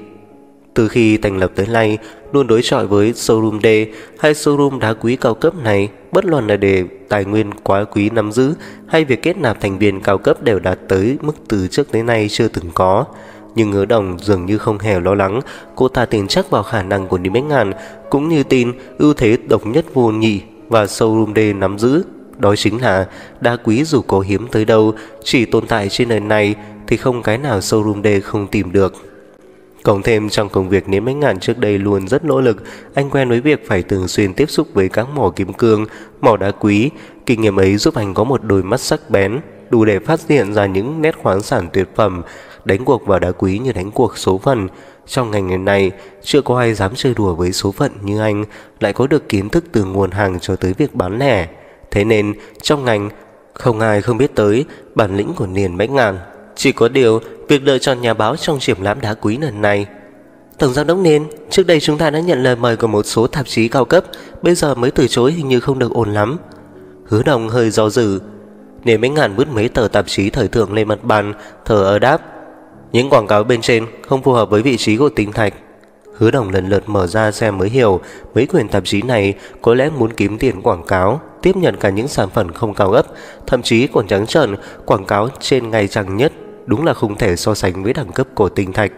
từ khi thành lập tới nay luôn đối chọi với showroom D hay showroom đá quý cao cấp này, bất luận là để tài nguyên quá quý nắm giữ hay việc kết nạp thành viên cao cấp đều đạt tới mức từ trước tới nay chưa từng có. Nhưng Hứa Đồng dường như không hề lo lắng, cô ta tin chắc vào khả năng của Niên Bách Ngạn, cũng như tin ưu thế độc nhất vô nhị và showroom D nắm giữ. Đó chính là đá quý dù có hiếm tới đâu, chỉ tồn tại trên đời này thì không cái nào showroom D không tìm được. Cộng thêm trong công việc, Niên Bách Ngạn trước đây luôn rất nỗ lực, anh quen với việc phải thường xuyên tiếp xúc với các mỏ kim cương, mỏ đá quý. Kinh nghiệm ấy giúp anh có một đôi mắt sắc bén, đủ để phát hiện ra những nét khoáng sản tuyệt phẩm. Đánh cuộc vào đá quý như đánh cuộc số phận. Trong ngành nghề này, chưa có ai dám chơi đùa với số phận như anh, lại có được kiến thức từ nguồn hàng cho tới việc bán lẻ. Thế nên, trong ngành, không ai không biết tới bản lĩnh của Niên Bách Ngạn. Chỉ có điều, việc lựa chọn nhà báo trong triển lãm đá quý lần này. Tổng giám đốc Niên, trước đây chúng ta đã nhận lời mời của một số tạp chí cao cấp, bây giờ mới từ chối hình như không được ổn lắm. Hứa Đồng hơi do dự. Niên Bách Ngạn vứt mấy tờ tạp chí thời thượng lên mặt bàn, thở ơ đáp: những quảng cáo bên trên không phù hợp với vị trí của Tinh Thạch. Hứa Đồng lần lượt mở ra xem mới hiểu, mấy quyển tạp chí này có lẽ muốn kiếm tiền quảng cáo, tiếp nhận cả những sản phẩm không cao cấp, thậm chí còn trắng trợn quảng cáo trên ngày trang nhất, đúng là không thể so sánh với đẳng cấp của Tinh Thạch.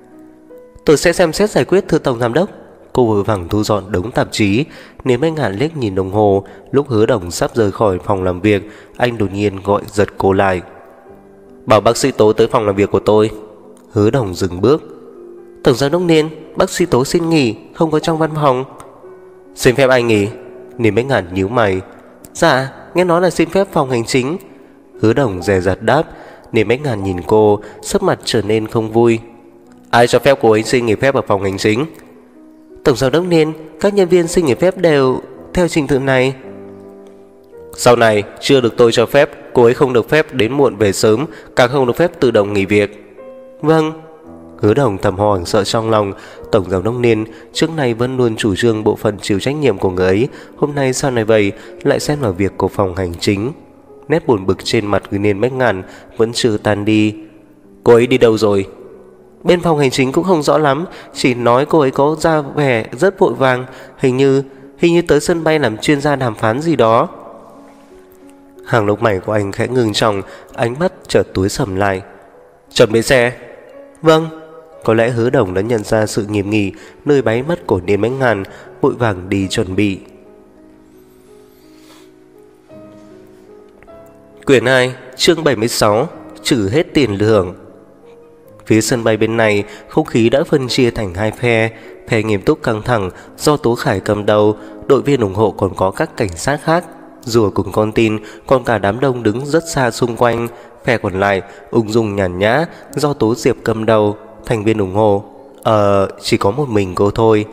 Tôi sẽ xem xét giải quyết, thưa Tổng giám đốc. Cô vội vàng thu dọn đống tạp chí. Niên Bách Ngạn liếc nhìn đồng hồ, lúc Hứa Đồng sắp rời khỏi phòng làm việc, anh đột nhiên gọi giật cô lại: bảo bác sĩ Tố tới phòng làm việc của tôi. Hứa Đồng dừng bước. Tổng giám đốc Niên, bác sĩ Tố xin nghỉ, không có trong văn phòng. Xin phép anh nghỉ. Niên Bách Ngạn nhíu mày. Dạ, nghe nói là xin phép phòng hành chính. Hứa Đồng dè dặt đáp. Niên Bách Ngạn nhìn cô, sắc mặt trở nên không vui. Ai cho phép cô ấy xin nghỉ phép ở phòng hành chính? Tổng giám đốc Niên, các nhân viên xin nghỉ phép đều theo trình tự này. Sau này chưa được tôi cho phép, cô ấy không được phép đến muộn về sớm, càng không được phép tự động nghỉ việc. Vâng. Hứa Đồng thầm hoảng sợ trong lòng. Tổng giám đốc Niên trước nay vẫn luôn chủ trương bộ phận chịu trách nhiệm của người ấy, hôm nay sao này vậy, lại xen vào việc của phòng hành chính. Nét buồn bực trên mặt của Niên Bách Ngạn vẫn chưa tan đi. Cô ấy đi đâu rồi? Bên phòng hành chính cũng không rõ lắm, chỉ nói cô ấy có ra vẻ rất vội vàng, hình như tới sân bay làm chuyên gia đàm phán gì đó. Hàng lông mày của anh khẽ ngừng trọng, ánh mắt chợt tối sầm lại. Chuẩn bị xe. Vâng. Có lẽ Hứa Đồng đã nhận ra sự nghiêm nghị nơi đáy mắt của Niên Bách Ngạn, vội vàng đi chuẩn bị. Quyển 2, chương 76, trừ hết tiền lương. Phía sân bay bên này, không khí đã phân chia thành hai phe. Phe nghiêm túc căng thẳng do Tố Khải cầm đầu, đội viên ủng hộ còn có các cảnh sát khác, rùa cùng con tin, còn cả đám đông đứng rất xa xung quanh. Phe còn lại ung dung nhàn nhã do Tố Diệp cầm đầu, thành viên ủng hộ chỉ có một mình cô thôi.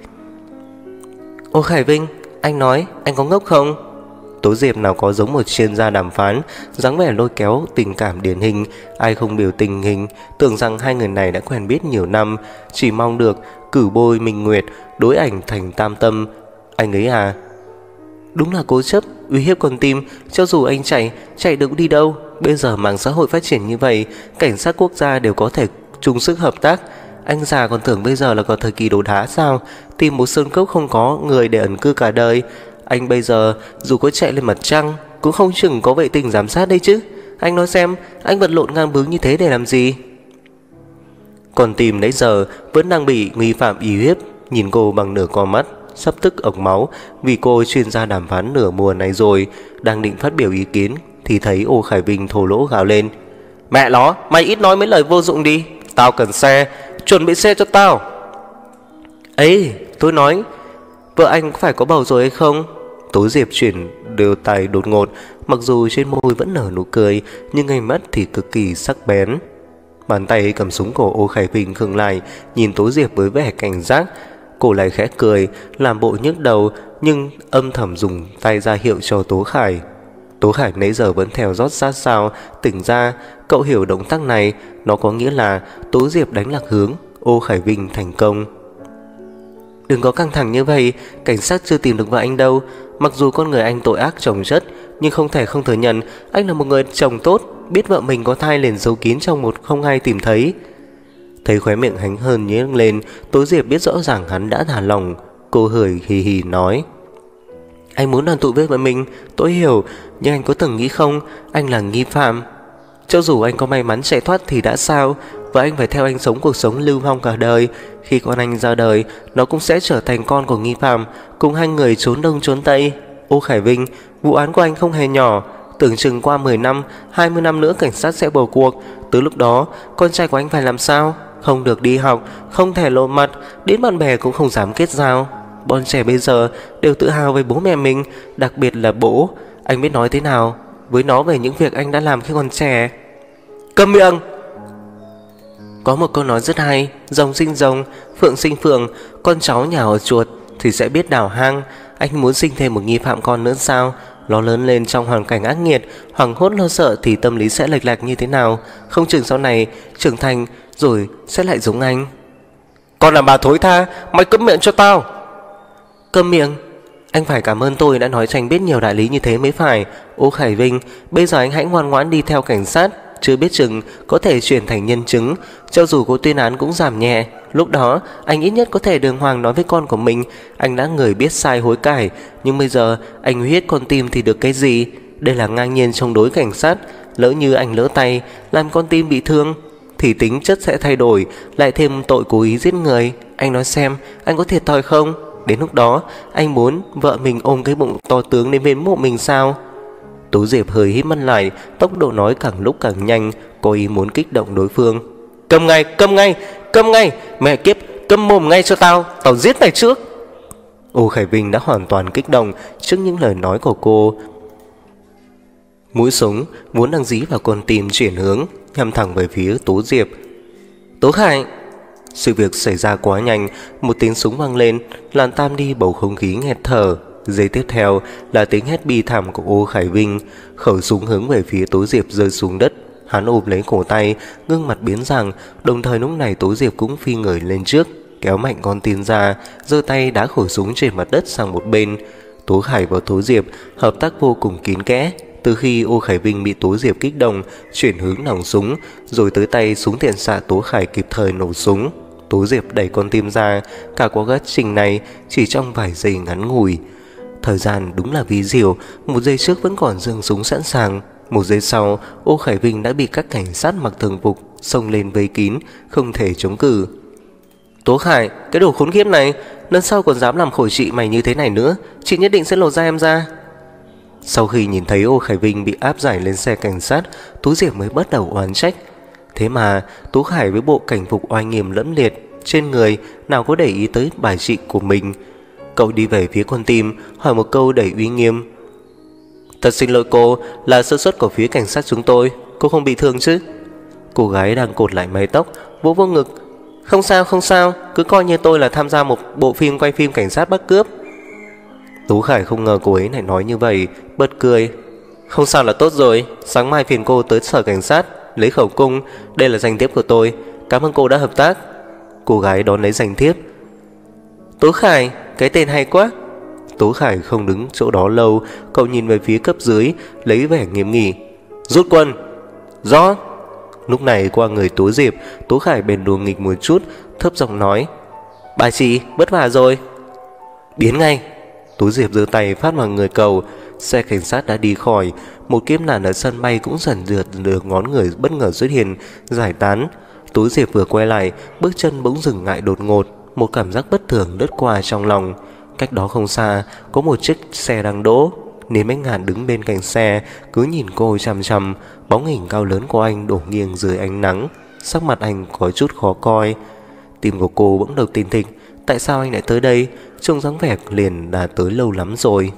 Ô Khải Vinh, anh nói anh có ngốc không? Tố Diệp nào có giống một chuyên gia đàm phán, dáng vẻ lôi kéo tình cảm điển hình. Ai không biểu tình hình, tưởng rằng hai người này đã quen biết nhiều năm, chỉ mong được cử bôi Minh Nguyệt đối ảnh thành tam tâm. Anh ấy à? Đúng là cố chấp, uy hiếp con tim. Cho dù anh chạy được đi đâu. Bây giờ mạng xã hội phát triển như vậy, cảnh sát quốc gia đều có thể chung sức hợp tác. Anh già còn tưởng bây giờ là có thời kỳ đồ đá sao? Tìm một sơn cốc không có người để ẩn cư cả đời. Anh bây giờ dù có chạy lên mặt trăng cũng không chừng có vệ tinh giám sát đây chứ. Anh nói xem, anh vật lộn ngang bướng như thế để làm gì? Con tim nãy giờ vẫn đang bị nghi phạm uy hiếp, nhìn cô bằng nửa con mắt, sắp tức ọc máu vì cô chuyên gia đàm phán nửa mùa này rồi. Đang định phát biểu ý kiến thì thấy Ô Khải Vinh thô lỗ gào lên: Mẹ nó, mày ít nói mấy lời vô dụng đi. Tao cần xe, chuẩn bị xe cho tao. Ấy, tôi nói, vợ anh có phải có bầu rồi hay không? Tố Diệp chuyển đều tay đột ngột, mặc dù trên môi vẫn nở nụ cười, nhưng ánh mắt thì cực kỳ sắc bén. Bàn tay cầm súng của Ô Khải Vinh khựng lại, nhìn Tố Diệp với vẻ cảnh giác. Cô lại khẽ cười, làm bộ nhức đầu, nhưng âm thầm dùng tay ra hiệu cho Tố Khải. Tố Khải nãy giờ vẫn theo dõi sát sao, tỉnh ra, cậu hiểu động tác này, nó có nghĩa là Tố Diệp đánh lạc hướng, Ô Khải Vinh thành công. Đừng có căng thẳng như vậy, cảnh sát chưa tìm được vợ anh đâu. Mặc dù con người anh tội ác chồng chất, nhưng không thể không thừa nhận anh là một người chồng tốt, biết vợ mình có thai liền giấu kín trong một không ai tìm thấy. Thấy khóe miệng hắn hơn nhếch lên, Tố Diệp biết rõ ràng hắn đã thả lòng. Cô hời hì hì nói: Anh muốn đoàn tụ với vợ mình, tôi hiểu, nhưng anh có từng nghĩ không, anh là nghi phạm. Cho dù anh có may mắn chạy thoát thì đã sao, và anh phải theo anh sống cuộc sống lưu vong cả đời. Khi con anh ra đời, nó cũng sẽ trở thành con của nghi phạm, cùng hai người trốn đông trốn tây. Ô Khải Vinh, vụ án của anh không hề nhỏ. Tưởng chừng qua 10 năm, 20 năm nữa cảnh sát sẽ bỏ cuộc. Từ lúc đó, con trai của anh phải làm sao? Không được đi học, không thể lộ mặt, đến bạn bè cũng không dám kết giao. Bọn trẻ bây giờ đều tự hào về bố mẹ mình, đặc biệt là bố. Anh biết nói thế nào với nó về những việc anh đã làm khi còn trẻ? Câm miệng! Có một câu nói rất hay: rồng sinh rồng, phượng sinh phượng. Con cháu nhà họ chuột thì sẽ biết đào hang. Anh muốn sinh thêm một nghi phạm con nữa sao? Nó lớn lên trong hoàn cảnh ác nghiệt, hoảng hốt lo sợ thì tâm lý sẽ lệch lạc như thế nào? Không chừng sau này trưởng thành rồi sẽ lại giống anh. Con là bà thối tha, mày câm miệng cho tao! Câm miệng! Anh phải cảm ơn tôi đã nói cho anh biết nhiều đại lý như thế mới phải. Ô Khải Vinh, bây giờ anh hãy ngoan ngoãn đi theo cảnh sát, chưa biết chừng có thể chuyển thành nhân chứng. Cho dù có tuyên án cũng giảm nhẹ. Lúc đó anh ít nhất có thể đường hoàng nói với con của mình anh đã người biết sai hối cải. Nhưng bây giờ anh uy hiếp con tim thì được cái gì? Đây là ngang nhiên chống đối cảnh sát. Lỡ như anh lỡ tay làm con tim bị thương thì tính chất sẽ thay đổi, lại thêm tội cố ý giết người. Anh nói xem, anh có thiệt thòi không? Đến lúc đó anh muốn vợ mình ôm cái bụng to tướng đến bên mộ mình sao? Tố Diệp hơi híp mắt lại, tốc độ nói càng lúc càng nhanh, có ý muốn kích động đối phương. Câm ngay, câm ngay, câm ngay! Mẹ kiếp, câm mồm ngay cho tao, tao giết mày trước! Ô Khải Vinh đã hoàn toàn kích động trước những lời nói của cô. Mũi súng vốn đang dí vào con tim chuyển hướng, nhắm thẳng về phía Tố Diệp. Tố Khải! Sự việc xảy ra quá nhanh, một tiếng súng vang lên, làm tan đi bầu không khí nghẹt thở. Giây tiếp theo là tiếng hét bi thảm của Ô Khải Vinh. Khẩu súng hướng về phía Tố Diệp rơi xuống đất. Hắn ôm lấy cổ tay, gương mặt biến dạng. Đồng thời lúc này Tố Diệp cũng phi người lên trước, kéo mạnh con tin ra, giơ tay đá khẩu súng trên mặt đất sang một bên. Tố Khải và Tố Diệp hợp tác vô cùng kín kẽ. Từ khi Ô Khải Vinh bị Tố Diệp kích động, chuyển hướng nòng súng, rồi tới tay súng tiện xạ, Tố Khải kịp thời nổ súng. Tố Diệp đẩy con tim ra. Cả quá trình này chỉ trong vài giây ngắn ngủi. Thời gian đúng là vi diệu. Một giây trước vẫn còn giương súng sẵn sàng, một giây sau Ô Khải Vinh đã bị các cảnh sát mặc thường phục xông lên vây kín, không thể chống cự. Tố Khải, cái đồ khốn kiếp này, lần sau còn dám làm khổ chị mày như thế này nữa, chị nhất định sẽ lột da em ra. Sau khi nhìn thấy Ô Khải Vinh bị áp giải lên xe cảnh sát, Tố Diệp mới bắt đầu oán trách. Thế mà Tố Khải với bộ cảnh phục oai nghiêm lẫm liệt trên người nào có để ý tới bài chị của mình. Cậu đi về phía con tim, hỏi một câu đầy uy nghiêm. Thật xin lỗi cô, là sơ suất của phía cảnh sát chúng tôi, cô không bị thương chứ? Cô gái đang cột lại mái tóc, vỗ vô ngực. Không sao, không sao, cứ coi như tôi là tham gia một bộ phim quay phim cảnh sát bắt cướp. Tố Khải không ngờ cô ấy lại nói như vậy, bật cười. Không sao là tốt rồi, sáng mai phiền cô tới sở cảnh sát lấy khẩu cung, đây là danh thiếp của tôi, cảm ơn cô đã hợp tác. Cô gái đón lấy danh thiếp. Tố Khải, cái tên hay quá. Tố Khải không đứng chỗ đó lâu, cậu nhìn về phía cấp dưới, lấy vẻ nghiêm nghị. Rút quân. Rõ. Lúc này qua người Tố Diệp, Tố Khải bèn đùa nghịch một chút, thấp giọng nói. Bà chị, vất vả rồi. Biến ngay. Tố Diệp giơ tay phát vào người cầu. Xe cảnh sát đã đi khỏi. Một kiếp nạn ở sân bay cũng dần dượt được ngón người bất ngờ xuất hiện, giải tán. Tú Diệp vừa quay lại, bước chân bỗng dừng lại đột ngột. Một cảm giác bất thường lướt qua trong lòng. Cách đó không xa có một chiếc xe đang đỗ. Nên Bách Ngạn đứng bên cạnh xe, cứ nhìn cô chằm chằm. Bóng hình cao lớn của anh đổ nghiêng dưới ánh nắng. Sắc mặt anh có chút khó coi. Tim của cô bỗng đập thình thịch. Tại sao anh lại tới đây? Trông dáng vẻ liền đã tới lâu lắm rồi.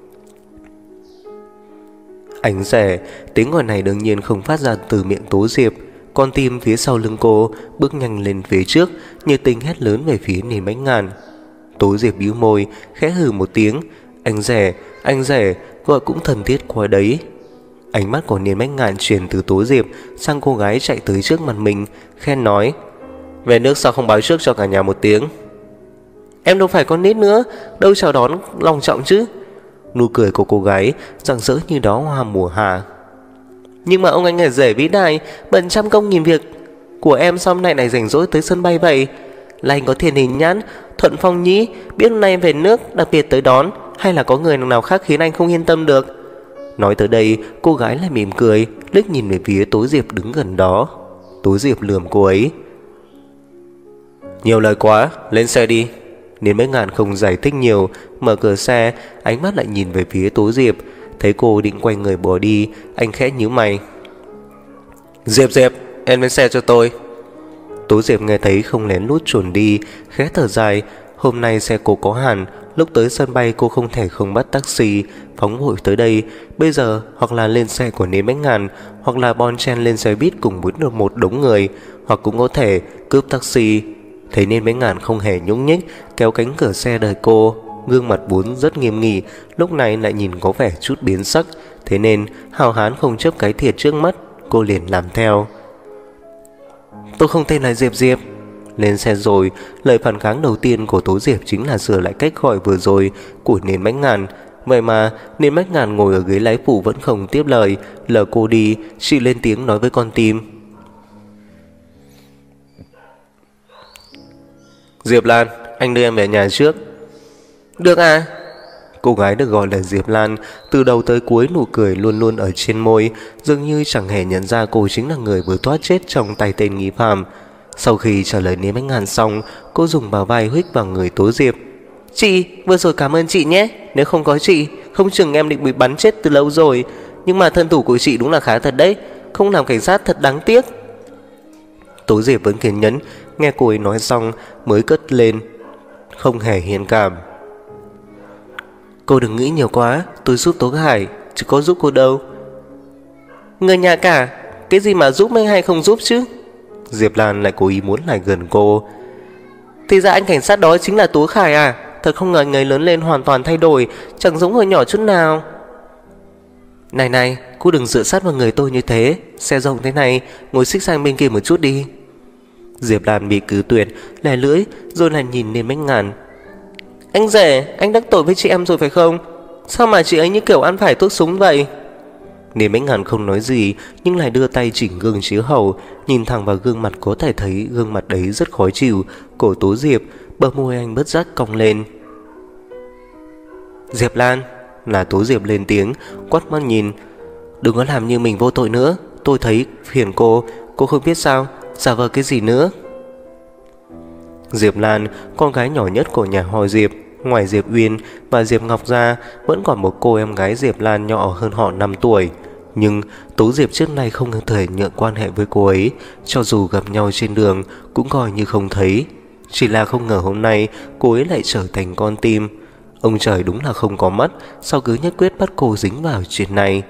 Anh rẻ. Tiếng gọi này đương nhiên không phát ra từ miệng Tố Diệp. Con tim phía sau lưng cô bước nhanh lên phía trước, nhiệt tình hét lớn về phía Ninh Bách Ngạn. Tố Diệp bĩu môi, khẽ hừ một tiếng. Anh rẻ, gọi cũng thân thiết quá đấy. Ánh mắt của Ninh Bách Ngạn chuyển từ Tố Diệp sang cô gái chạy tới trước mặt mình, khen nói: về nước sao không báo trước cho cả nhà một tiếng? Em đâu phải con nít nữa, đâu chào đón long trọng chứ. Nụ cười của cô gái rạng rỡ như đó hoa mùa hạ. Nhưng mà ông anh ở rể vĩ đại, bận trăm công nghìn việc của em, xong này rảnh rỗi tới sân bay vậy. Là anh có thiền hình nhãn, thuận phong nhĩ, biết hôm nay em về nước đặc biệt tới đón, hay là có người nào khác khiến anh không yên tâm được? Nói tới đây, cô gái lại mỉm cười, liếc nhìn về phía Tố Diệp đứng gần đó. Tố Diệp lườm cô ấy: nhiều lời quá, lên xe đi. Nên Bách Ngạn không giải thích nhiều, mở cửa xe, ánh mắt lại nhìn về phía Tố Diệp. Thấy cô định quay người bỏ đi, anh khẽ nhíu mày: Diệp, em lên xe cho tôi. Tố Diệp nghe thấy không lén lút chuồn đi, khẽ thở dài. Hôm nay xe cô có hẳn, lúc tới sân bay cô không thể không bắt taxi, phóng vội tới đây. Bây giờ hoặc là lên xe của Ninh Bách Ngạn, hoặc là bon chen lên xe buýt cùng với một đống người, hoặc cũng có thể cướp taxi. Thấy nên Bách Ngạn không hề nhúc nhích, kéo cánh cửa xe đợi cô. Gương mặt vốn rất nghiêm nghị, lúc này lại nhìn có vẻ chút biến sắc. Thế nên hào hán không chấp cái thiệt trước mắt, cô liền làm theo. Tôi không tên là Diệp. Lên xe rồi, lời phản kháng đầu tiên của Tố Diệp chính là sửa lại cách gọi vừa rồi của Ninh Bách Ngạn. Vậy mà Ninh Bách Ngạn ngồi ở ghế lái phụ vẫn không tiếp lời, lờ cô đi. Chị lên tiếng nói với con tim: Diệp Lan, anh đưa em về nhà trước. Được à? Cô gái được gọi là Diệp Lan, từ đầu tới cuối nụ cười luôn luôn ở trên môi, dường như chẳng hề nhận ra cô chính là người vừa thoát chết trong tay tên nghi phạm. Sau khi trả lời Ninh Bách Ngạn xong, cô dùng bả vai huých vào người Tố Diệp. Chị, vừa rồi cảm ơn chị nhé. Nếu không có chị, không chừng em định bị bắn chết từ lâu rồi. Nhưng mà thân thủ của chị đúng là khá thật đấy, không làm cảnh sát thật đáng tiếc. Tố Diệp vẫn kiên nhẫn, nghe cô ấy nói xong mới cất lên, không hề hiền cảm. Cô đừng nghĩ nhiều quá, tôi giúp Tố Hải, chứ có giúp cô đâu. Người nhà cả, cái gì mà giúp mới hay không giúp chứ? Diệp Lan lại cố ý muốn lại gần cô. Thì ra anh cảnh sát đó chính là Tố Khải à? Thật không ngờ người lớn lên hoàn toàn thay đổi, chẳng giống hồi nhỏ chút nào. Này, cô đừng dựa sát vào người tôi như thế. Xe rộng thế này, ngồi xích sang bên kia một chút đi. Diệp Lan bị cứ tuyệt, lè lưỡi, rồi lại nhìn Ninh Bách Ngạn. Anh rể, anh đắc tội với chị em rồi phải không? Sao mà chị ấy như kiểu ăn phải thuốc súng vậy? Ninh Bách Ngạn không nói gì, nhưng lại đưa tay chỉnh gương chiếu hậu, nhìn thẳng vào gương mặt, có thể thấy gương mặt đấy rất khó chịu. Cổ Tố Diệp, bờ môi anh bất giác cong lên. Diệp Lan, là Tố Diệp lên tiếng, quát mắt nhìn. Đừng có làm như mình vô tội nữa, tôi thấy phiền cô không biết sao, giả vờ cái gì nữa. Diệp Lan, con gái nhỏ nhất của nhà họ Diệp, ngoài Diệp Uyên và Diệp Ngọc ra, vẫn còn một cô em gái Diệp Lan nhỏ hơn họ 5 tuổi. Nhưng Tố Diệp trước nay không thể nhượng quan hệ với cô ấy, cho dù gặp nhau trên đường cũng coi như không thấy. Chỉ là không ngờ hôm nay cô ấy lại trở thành con tim. Ông trời đúng là không có mắt, sao cứ nhất quyết bắt cô dính vào chuyện này.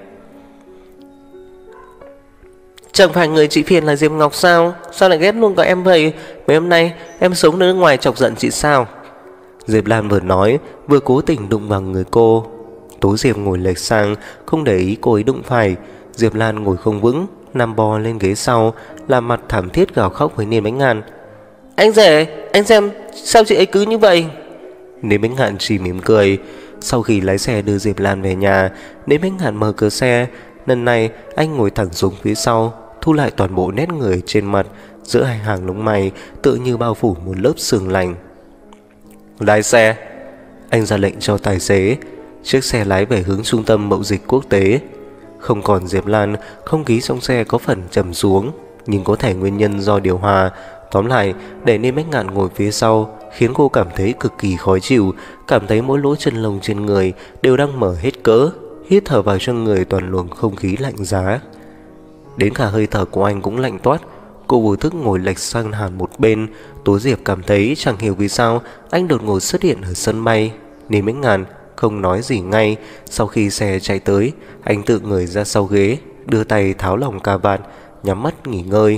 Chẳng phải người chị phiền là Diệp Ngọc sao? Sao lại ghét luôn cả em vậy? Mấy hôm nay em sống ở nước ngoài chọc giận chị sao? Diệp Lan vừa nói vừa cố tình đụng vào người cô. Tố Diệp ngồi lệch sang, không để ý cô ấy đụng phải. Diệp Lan ngồi không vững, nằm bò lên ghế sau, làm mặt thảm thiết gào khóc với Ninh Bách Ngạn. Anh rể, anh xem sao chị ấy cứ như vậy? Ninh Bách Ngạn chỉ mỉm cười. Sau khi lái xe đưa Diệp Lan về nhà, Ninh Bách Ngạn mở cửa xe. Lần này anh ngồi thẳng xuống phía sau, thu lại toàn bộ nét người trên mặt, giữa hai hàng lông mày tựa như bao phủ một lớp sương lạnh. Lái xe. Anh ra lệnh cho tài xế. Chiếc xe lái về hướng trung tâm mậu dịch quốc tế. Không còn Diệp Lan, không khí trong xe có phần trầm xuống. nhưng có thể nguyên nhân do điều hòa. Tóm lại, để Niêm Bách Ngạn ngồi phía sau khiến cô cảm thấy cực kỳ khó chịu, cảm thấy mỗi lỗ chân lông trên người đều đang mở hết cỡ, hít thở vào trong người toàn luồng không khí lạnh giá. Đến cả hơi thở của anh cũng lạnh toát. Cô vô thức ngồi lệch sang hẳn một bên. Tố Diệp cảm thấy chẳng hiểu vì sao anh đột ngột xuất hiện ở sân bay. Niêm Bách Ngạn không nói gì ngay. Sau khi xe chạy tới, anh tự người ra sau ghế, đưa tay tháo lỏng cà vạt, nhắm mắt nghỉ ngơi.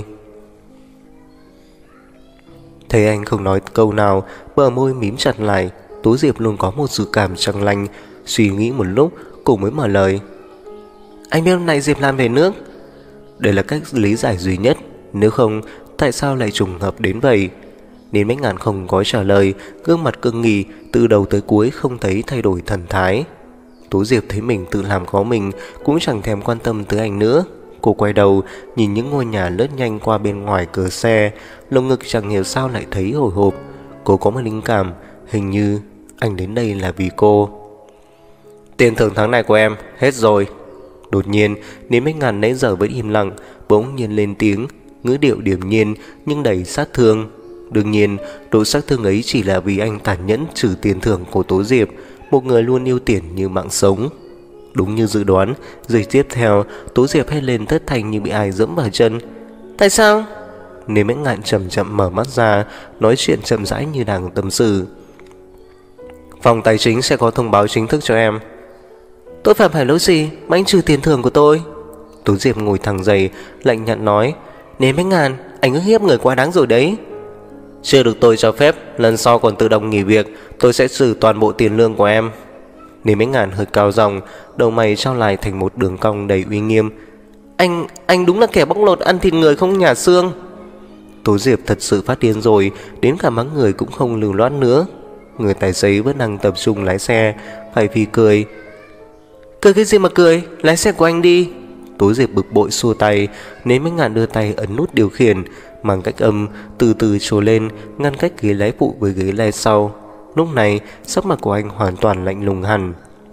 Thấy anh không nói câu nào, bờ môi mím chặt lại, Tố Diệp luôn có một dự cảm chẳng lành. Suy nghĩ một lúc, cô mới mở lời. Anh biết hôm nay Diệp Lan về nước. Đây là cách lý giải duy nhất, nếu không tại sao lại trùng hợp đến vậy? Niên Bách Ngạn không có trả lời, gương mặt cương nghị, từ đầu tới cuối không thấy thay đổi thần thái. Tố Diệp thấy mình tự làm khó mình, cũng chẳng thèm quan tâm tới anh nữa. Cô quay đầu nhìn những ngôi nhà lướt nhanh qua bên ngoài cửa xe, lồng ngực chẳng hiểu sao lại thấy hồi hộp. Cô có một linh cảm, hình như anh đến đây là vì cô. Tiền thưởng tháng này của em hết rồi. Đột nhiên, Niên Bách Ngạn nãy giờ vẫn im lặng, bỗng nhiên lên tiếng, ngữ điệu điềm nhiên nhưng đầy sát thương. Đương nhiên, độ sát thương ấy chỉ là vì anh tàn nhẫn trừ tiền thưởng của Tố Diệp, một người luôn yêu tiền như mạng sống. Đúng như dự đoán, giây tiếp theo, Tố Diệp hét lên thất thanh như bị ai giẫm vào chân. Tại sao? Niên Bách Ngạn chậm chậm mở mắt ra, nói chuyện chậm rãi như đang tâm sự. Phòng tài chính sẽ có thông báo chính thức cho em. Tôi phạm phải lỗi gì mà anh trừ tiền thưởng của tôi? Tố Diệp ngồi thẳng dậy, lạnh nhạt nói. Niên Bách Ngạn, anh ức hiếp người quá đáng rồi đấy. Chưa được tôi cho phép, lần sau còn tự động nghỉ việc, tôi sẽ trừ toàn bộ tiền lương của em. Niên Bách Ngạn hơi cao giọng, đầu mày trao lại thành một đường cong đầy uy nghiêm. Anh đúng là kẻ bóc lột ăn thịt người không nhả xương. Tố Diệp thật sự phát điên rồi, đến cả mắng người cũng không lưu loát nữa. Người tài xế vẫn đang tập trung lái xe, phải vì cười. Cười cái gì mà cười, lái xe của anh đi. Tố Diệp bực bội xua tay. Niên Bách Ngạn đưa tay ấn nút điều khiển, mang cách âm từ từ trồi lên, ngăn cách ghế lái phụ với ghế lái sau. Lúc này sắc mặt của anh hoàn toàn lạnh lùng hẳn.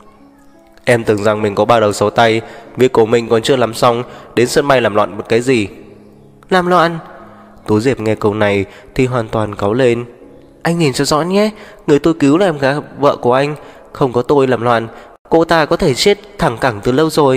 Em tưởng rằng mình có ba đầu sáu tay, việc của mình còn chưa làm xong, đến sân bay làm loạn một cái gì? Làm loạn? Tố Diệp nghe câu này thì hoàn toàn cáu lên. Anh nhìn cho rõ nhé, người tôi cứu là em gái vợ của anh, không có tôi làm loạn, cô ta có thể chết thẳng cẳng từ lâu rồi.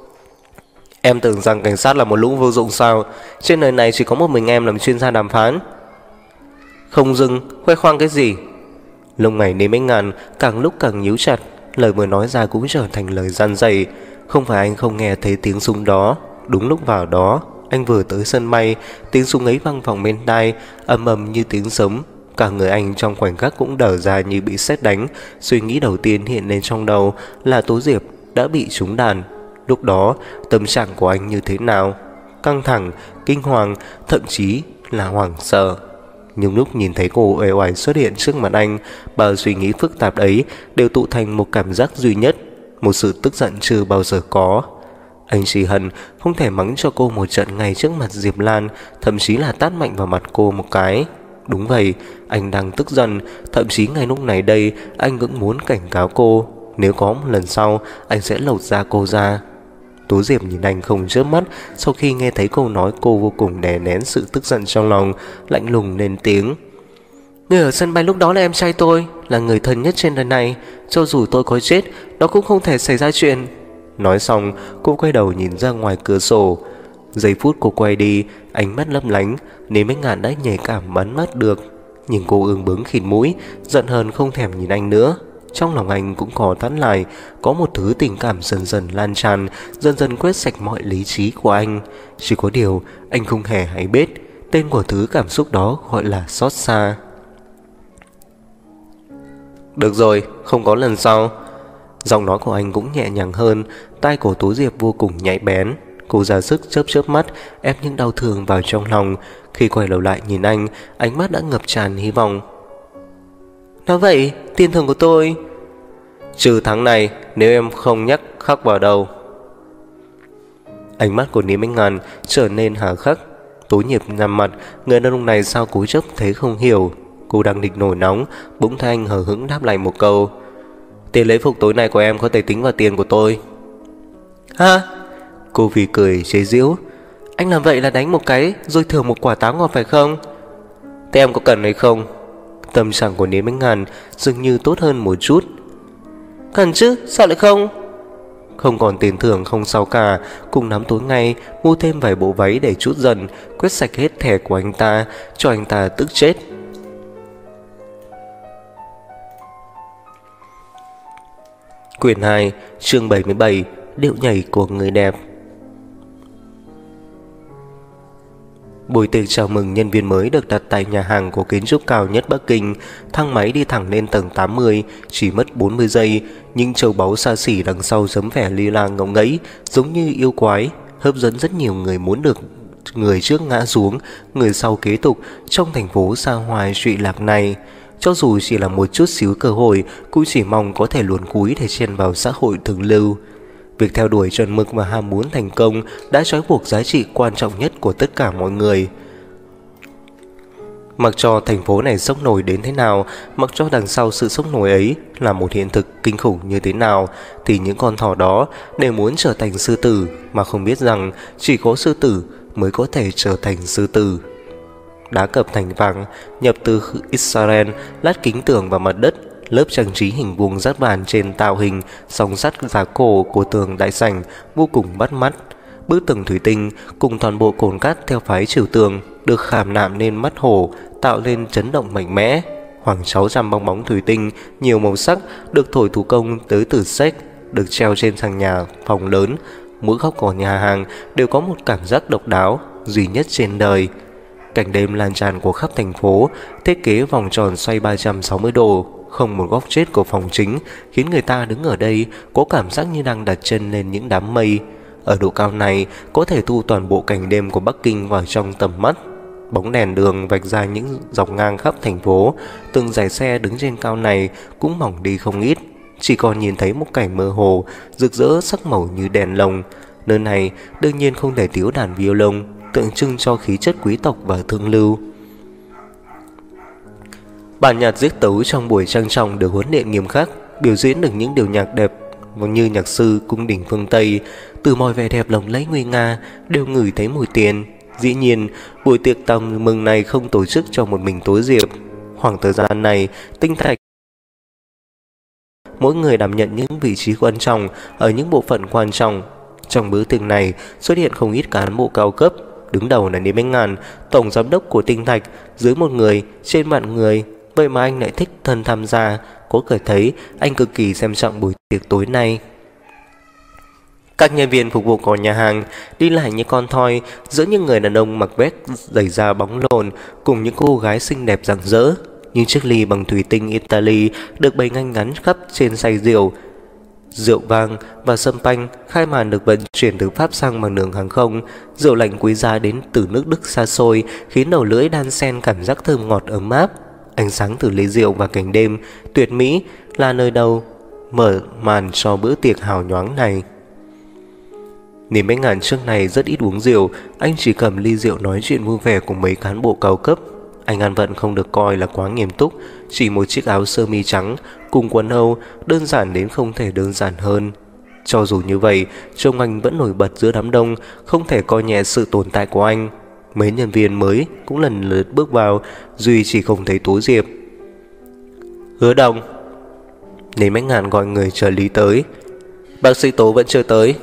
Em tưởng rằng cảnh sát là một lũ vô dụng sao? Trên đời này chỉ có một mình em làm chuyên gia đàm phán. Không dừng, khoe khoang cái gì? Lông mày Niên Bách Ngạn càng lúc càng nhíu chặt, lời vừa nói ra cũng trở thành lời gian dày. Không phải anh không nghe thấy tiếng súng đó. Đúng lúc vào đó, anh vừa tới sân bay, tiếng súng ấy vang vọng bên tai, ầm ầm như tiếng sấm. Cả người anh trong khoảnh khắc cũng đờ ra như bị sét đánh. Suy nghĩ đầu tiên hiện lên trong đầu là Tố Diệp đã bị trúng đạn. Lúc đó tâm trạng của anh như thế nào? Căng thẳng, kinh hoàng, thậm chí là hoảng sợ. Nhưng lúc nhìn thấy cô uể oải xuất hiện trước mặt anh, bao suy nghĩ phức tạp ấy đều tụ thành một cảm giác duy nhất, một sự tức giận chưa bao giờ có. Anh chỉ hận không thể mắng cho cô một trận ngay trước mặt Diệp Lan, thậm chí là tát mạnh vào mặt cô một cái. Đúng vậy, anh đang tức giận, thậm chí ngay lúc này đây anh cũng muốn cảnh cáo cô, nếu có một lần sau anh sẽ lột da cô ra. Tố Diệp nhìn anh không chớp mắt. Sau khi nghe thấy câu nói, cô vô cùng đè nén sự tức giận trong lòng, lạnh lùng lên tiếng. Người ở sân bay lúc đó là em trai tôi, là người thân nhất trên đời này. Cho dù tôi có chết, đó cũng không thể xảy ra chuyện. Nói xong, cô quay đầu nhìn ra ngoài cửa sổ. Giây phút cô quay đi, ánh mắt lấp lánh, Niên Bách Ngạn đã nhạy cảm bắn mắt được. Nhưng cô ương bướng khịt mũi, giận hờn không thèm nhìn anh nữa. Trong lòng anh cũng có thắt lại, có một thứ tình cảm dần dần lan tràn, dần dần quét sạch mọi lý trí của anh. Chỉ có điều anh không hề hay biết, tên của thứ cảm xúc đó gọi là xót xa. Được rồi, không có lần sau. Giọng nói của anh cũng nhẹ nhàng hơn. Tai của Tố Diệp vô cùng nhạy bén. Cô ra sức chớp chớp mắt, ép những đau thương vào trong lòng. Khi quay đầu lại nhìn anh, ánh mắt đã ngập tràn hy vọng. Nói vậy, tiền thưởng của tôi trừ tháng này, nếu em không nhắc khắc vào đầu. Ánh mắt của Niên Bách Ngạn trở nên hà khắc. Tố Diệp nhắm mặt, người đàn ông này sao cố chấp thế không hiểu. Cô đang định nổi nóng, bỗng thấy anh hờ hững đáp lại một câu. Tiền lễ phục tối nay của em có thể tính vào tiền của tôi. Ha? Cô vì cười chế giễu. Anh làm vậy là đánh một cái rồi thưởng một quả táo ngọt phải không? Thế em có cần hay không? Tâm trạng của Nến Bánh Ngàn dường như tốt hơn một chút. Cần chứ, sao lại không? Không còn tiền thưởng không sao cả, cùng nắm tối ngay mua thêm vài bộ váy để chút dần, quét sạch hết thẻ của anh ta, cho anh ta tức chết. Quyển 2, chương 77, điệu nhảy của người đẹp. Buổi tiệc chào mừng nhân viên mới được đặt tại nhà hàng có kiến trúc cao nhất Bắc Kinh. Thang máy đi thẳng lên tầng 80, chỉ mất 40 giây. Những châu báu xa xỉ đằng sau giấm vẻ ly la ngọng ngẫy, giống như yêu quái, hấp dẫn rất nhiều người muốn được người trước ngã xuống, người sau kế tục trong thành phố xa hoa trụy lạc này. Cho dù chỉ là một chút xíu cơ hội, cũng chỉ mong có thể luồn cúi để chen vào xã hội thượng lưu. Việc theo đuổi chuẩn mực và ham muốn thành công đã trói buộc giá trị quan trọng nhất của tất cả mọi người. Mặc cho thành phố này sốc nổi đến thế nào, mặc cho đằng sau sự sốc nổi ấy là một hiện thực kinh khủng như thế nào, thì những con thỏ đó đều muốn trở thành sư tử, mà không biết rằng chỉ có sư tử mới có thể trở thành sư tử. Đá cẩm thành vàng nhập từ Israel, lát kính tường vào mặt đất, lớp trang trí hình vuông rát vàng trên tạo hình song sắt giá cổ của tường đại sảnh vô cùng bắt mắt. Bức tường thủy tinh cùng toàn bộ cồn cát theo phái trừu tường được khảm nạm lên mắt hổ, tạo lên chấn động mạnh mẽ. Khoảng 600 bong bóng thủy tinh nhiều màu sắc được thổi thủ công tới từ séc, được treo trên sàn nhà phòng lớn. Mỗi góc của nhà hàng đều có một cảm giác độc đáo duy nhất trên đời. Cảnh đêm lan tràn của khắp thành phố, thiết kế vòng tròn xoay 360 độ, không một góc chết của phòng chính, khiến người ta đứng ở đây có cảm giác như đang đặt chân lên những đám mây. Ở độ cao này có thể thu toàn bộ cảnh đêm của Bắc Kinh vào trong tầm mắt. Bóng đèn đường vạch ra những dọc ngang khắp thành phố, từng dải xe đứng trên cao này cũng mỏng đi không ít, chỉ còn nhìn thấy một cảnh mơ hồ, rực rỡ sắc màu như đèn lồng. Nơi này đương nhiên không thể thiếu đàn violon, tượng trưng cho khí chất quý tộc và thương lưu. Bản nhạc diễn tấu trong buổi trang trọng được huấn luyện nghiêm khắc, biểu diễn được những điều nhạc đẹp như nhạc sư cung đình phương Tây. Từ mọi vẻ đẹp lộng lẫy nguy nga đều ngửi thấy mùi tiền. Dĩ nhiên, buổi tiệc tầm mừng này không tổ chức cho một mình Tố Diệp. Khoảng thời gian này, Tinh Thạch mỗi người đảm nhận những vị trí quan trọng ở những bộ phận quan trọng. Trong bữa tiệc này xuất hiện không ít cán bộ cao cấp. Đứng đầu là Nến Bánh Ngàn, tổng giám đốc của Tinh Thạch, dưới 1 người, trên vạn người. Vậy mà anh lại thích thân tham gia, có thể thấy anh cực kỳ xem trọng buổi tiệc tối nay. Các nhân viên phục vụ của nhà hàng đi lại như con thoi giữa những người đàn ông mặc vest giày da bóng lồn cùng những cô gái xinh đẹp rạng rỡ. Những chiếc ly bằng thủy tinh Italy được bày ngay ngắn khắp trên say rượu. Rượu vang và sâm panh khai màn được vận chuyển từ Pháp sang bằng đường hàng không. Rượu lạnh quý giá đến từ nước Đức xa xôi khiến đầu lưỡi đan xen cảm giác thơm ngọt ấm áp. Ánh sáng từ ly rượu và cảnh đêm tuyệt mỹ là nơi đầu mở màn cho bữa tiệc hào nhoáng này. Nến Bánh Ngàn trước này rất ít uống rượu, anh chỉ cầm ly rượu nói chuyện vui vẻ cùng mấy cán bộ cao cấp. Anh ăn vận không được coi là quá nghiêm túc, chỉ một chiếc áo sơ mi trắng cùng quần âu đơn giản đến không thể đơn giản hơn. Cho dù như vậy, trông anh vẫn nổi bật giữa đám đông, không thể coi nhẹ sự tồn tại của anh. Mấy nhân viên mới cũng lần lượt bước vào, duy chỉ không thấy Tố Diệp. Hứa Đồng. Nến Bánh Ngàn gọi người trợ lý tới. Bác sĩ Tố vẫn chưa tới.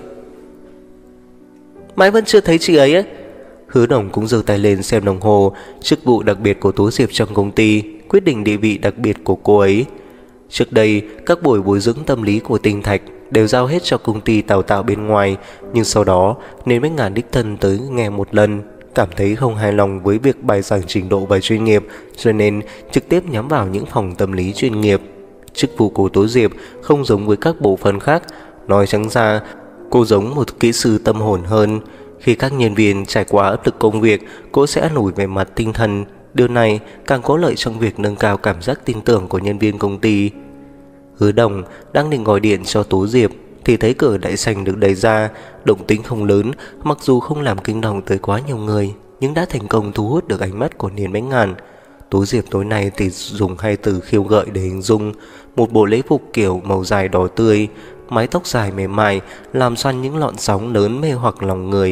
Mãi vẫn chưa thấy chị ấy á? Hứa Đồng cũng giơ tay lên xem đồng hồ. Chức vụ đặc biệt của Tố Diệp trong công ty quyết định địa vị đặc biệt của cô ấy. Trước đây, các buổi bồi dưỡng tâm lý của Tinh Thạch đều giao hết cho công ty đào tạo bên ngoài, nhưng sau đó Nến Bánh Ngàn đích thân tới nghe một lần, cảm thấy không hài lòng với việc bài giảng trình độ và chuyên nghiệp, cho nên trực tiếp nhắm vào những phòng tâm lý chuyên nghiệp. Chức vụ của Tố Diệp không giống với các bộ phận khác, nói trắng ra, cô giống một kỹ sư tâm hồn hơn. Khi các nhân viên trải qua áp lực công việc, cô sẽ an ủi về mặt tinh thần. Điều này càng có lợi trong việc nâng cao cảm giác tin tưởng của nhân viên công ty. Hứa Đồng đang định gọi điện cho Tố Diệp thì thấy cửa đại sảnh được đẩy ra. Động tĩnh không lớn, mặc dù không làm kinh động tới quá nhiều người, nhưng đã thành công thu hút được ánh mắt của Nến Bánh Ngàn. Tố Diệp tối nay thì dùng 2 từ khiêu gợi để hình dung. Một bộ lễ phục kiểu màu dài đỏ tươi, mái tóc dài mềm mại làm xoăn những lọn sóng lớn mê hoặc lòng người.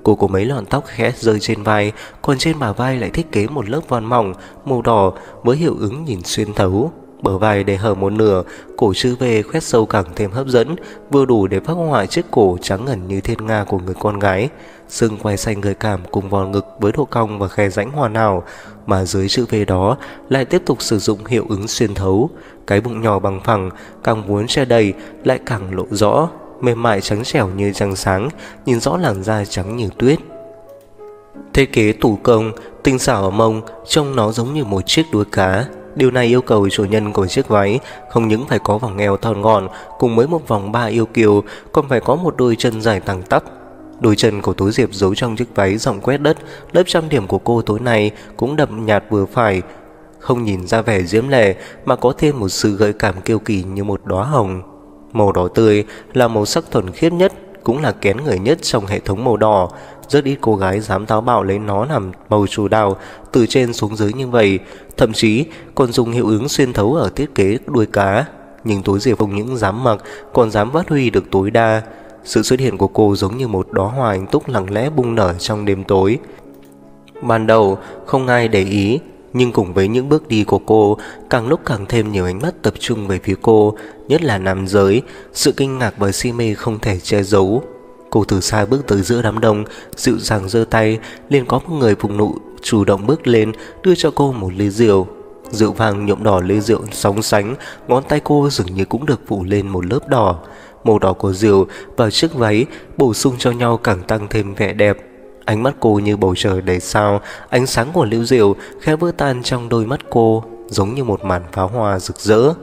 Cô có mấy lọn tóc khẽ rơi trên vai, còn trên bả vai lại thiết kế một lớp voan mỏng màu đỏ với hiệu ứng nhìn xuyên thấu. Bờ vai để hở một nửa, cổ chữ V khoét sâu càng thêm hấp dẫn, vừa đủ để phác họa chiếc cổ trắng ngần như thiên nga của người con gái. Xương quai xanh gợi cảm cùng vò ngực với độ cong và khe rãnh hoàn hảo, mà dưới chữ V đó lại tiếp tục sử dụng hiệu ứng xuyên thấu. Cái bụng nhỏ bằng phẳng, càng muốn che đầy lại càng lộ rõ, mềm mại trắng trẻo như trăng sáng, nhìn rõ làn da trắng như tuyết. Thiết kế thủ công, tinh xảo ở mông, trông nó giống như một chiếc đuôi cá. Điều này yêu cầu chủ nhân của chiếc váy không những phải có vòng eo thon gọn cùng với một vòng ba yêu kiều, còn phải có một đôi chân dài thẳng tắp. Đôi chân của Tố Diệp giấu trong chiếc váy rộng quét đất, lớp trang điểm của cô tối nay cũng đậm nhạt vừa phải, không nhìn ra vẻ diễm lệ mà có thêm một sự gợi cảm kiêu kỳ như một đóa hồng. Màu đỏ tươi là màu sắc thuần khiết nhất, cũng là kén người nhất trong hệ thống màu đỏ. Rất ít cô gái dám táo bạo lấy nó làm màu chủ đạo từ trên xuống dưới như vậy, thậm chí còn dùng hiệu ứng xuyên thấu ở thiết kế đuôi cá. Nhưng Tố Diệp không những dám mặc, còn dám phát huy được tối đa. Sự xuất hiện của cô giống như một đóa hoa anh túc lặng lẽ bung nở trong đêm tối. Ban đầu không ai để ý, nhưng cùng với những bước đi của cô, càng lúc càng thêm nhiều ánh mắt tập trung về phía cô, nhất là nam giới. Sự kinh ngạc và si mê không thể che giấu. Cô từ xa bước tới giữa đám đông, dịu dàng giơ tay, liền có một người phục vụ chủ động bước lên, đưa cho cô một ly rượu. Rượu vàng nhuộm đỏ ly rượu sóng sánh, ngón tay cô dường như cũng được phủ lên một lớp đỏ. Màu đỏ của rượu vào chiếc váy bổ sung cho nhau càng tăng thêm vẻ đẹp. Ánh mắt cô như bầu trời đầy sao, ánh sáng của liễu rượu khẽ vỡ tan trong đôi mắt cô, giống như một màn pháo hoa rực rỡ.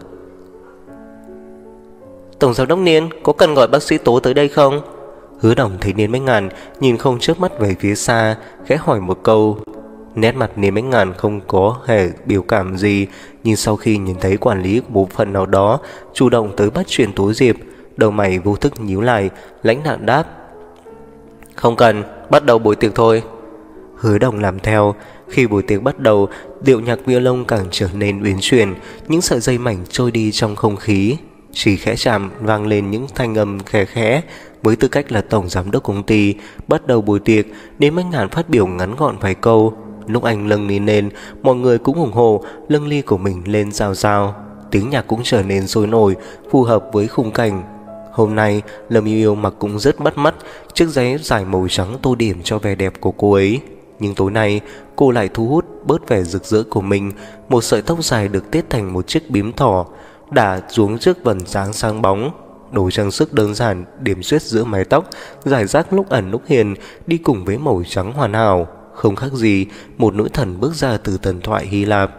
Tổng giám đốc Niên, có cần gọi bác sĩ Tố tới đây không? Hứa Đồng thấy Niên Bách Ngàn nhìn không chớp mắt về phía xa, khẽ hỏi một câu. Nét mặt Niên Bách Ngàn không có hề biểu cảm gì, nhưng sau khi nhìn thấy quản lý của bộ phận nào đó chủ động tới bắt chuyện Tố Diệp, đầu mày vô thức nhíu lại, lãnh đạm đáp: Không cần, bắt đầu buổi tiệc thôi. Hứa Đồng làm theo. Khi buổi tiệc bắt đầu, điệu nhạc violon càng trở nên uyển chuyển, những sợi dây mảnh trôi đi trong không khí, chỉ khẽ chạm vang lên những thanh âm khẽ khẽ. Với tư cách là tổng giám đốc công ty, bắt đầu buổi tiệc, Niên Bách Ngàn phát biểu ngắn gọn vài câu. Lúc anh nâng ly lên, mọi người cũng ủng hộ nâng ly của mình lên rào rào. Tiếng nhạc cũng trở nên sôi nổi, phù hợp với khung cảnh. Hôm nay, Lâm Yêu Yêu mặc cũng rất bắt mắt, chiếc váy dài màu trắng tô điểm cho vẻ đẹp của cô ấy. Nhưng tối nay, cô lại thu hút bớt vẻ rực rỡ của mình. Một sợi tóc dài được tết thành một chiếc bím thỏ, đả xuống trước vầng sáng sáng bóng. Đồ trang sức đơn giản, điểm xuyết giữa mái tóc, rải rác lúc ẩn lúc hiện, đi cùng với màu trắng hoàn hảo, không khác gì một nữ thần bước ra từ thần thoại Hy Lạp.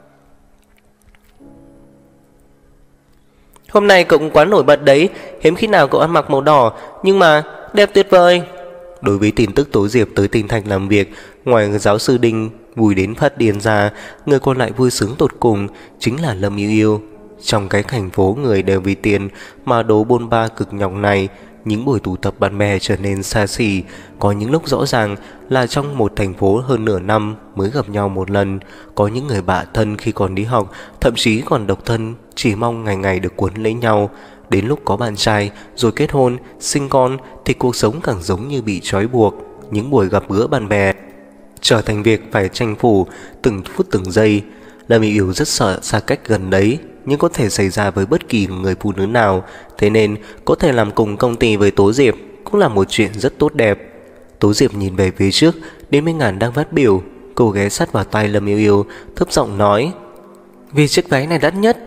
Hôm nay cậu cũng quá nổi bật đấy, hiếm khi nào cậu ăn mặc màu đỏ, nhưng mà đẹp tuyệt vời. Đối với tin tức Tố Diệp tới Tinh Thành làm việc, ngoài giáo sư Đinh vui đến phát điên ra, người còn lại vui sướng tột cùng chính là Lâm Yêu Yêu. Trong cái thành phố người đều vì tiền mà đố bôn ba cực nhọc này, những buổi tụ tập bạn bè trở nên xa xỉ. Có những lúc rõ ràng là trong một thành phố hơn nửa năm mới gặp nhau một lần. Có những người bạn thân khi còn đi học, thậm chí còn độc thân, chỉ mong ngày ngày được cuốn lấy nhau. Đến lúc có bạn trai rồi kết hôn, sinh con thì cuộc sống càng giống như bị trói buộc. Những buổi gặp gỡ bạn bè trở thành việc phải tranh thủ từng phút từng giây. Lâm Yêu Yêu rất sợ xa cách gần đấy, nhưng có thể xảy ra với bất kỳ người phụ nữ nào. Thế nên có thể làm cùng công ty với Tố Diệp cũng là một chuyện rất tốt đẹp. Tố Diệp nhìn về phía trước, Niên Bách Ngàn đang phát biểu. Cô ghé sát vào tai Lâm Yêu Yêu, thấp giọng nói: Vì chiếc váy này đắt nhất.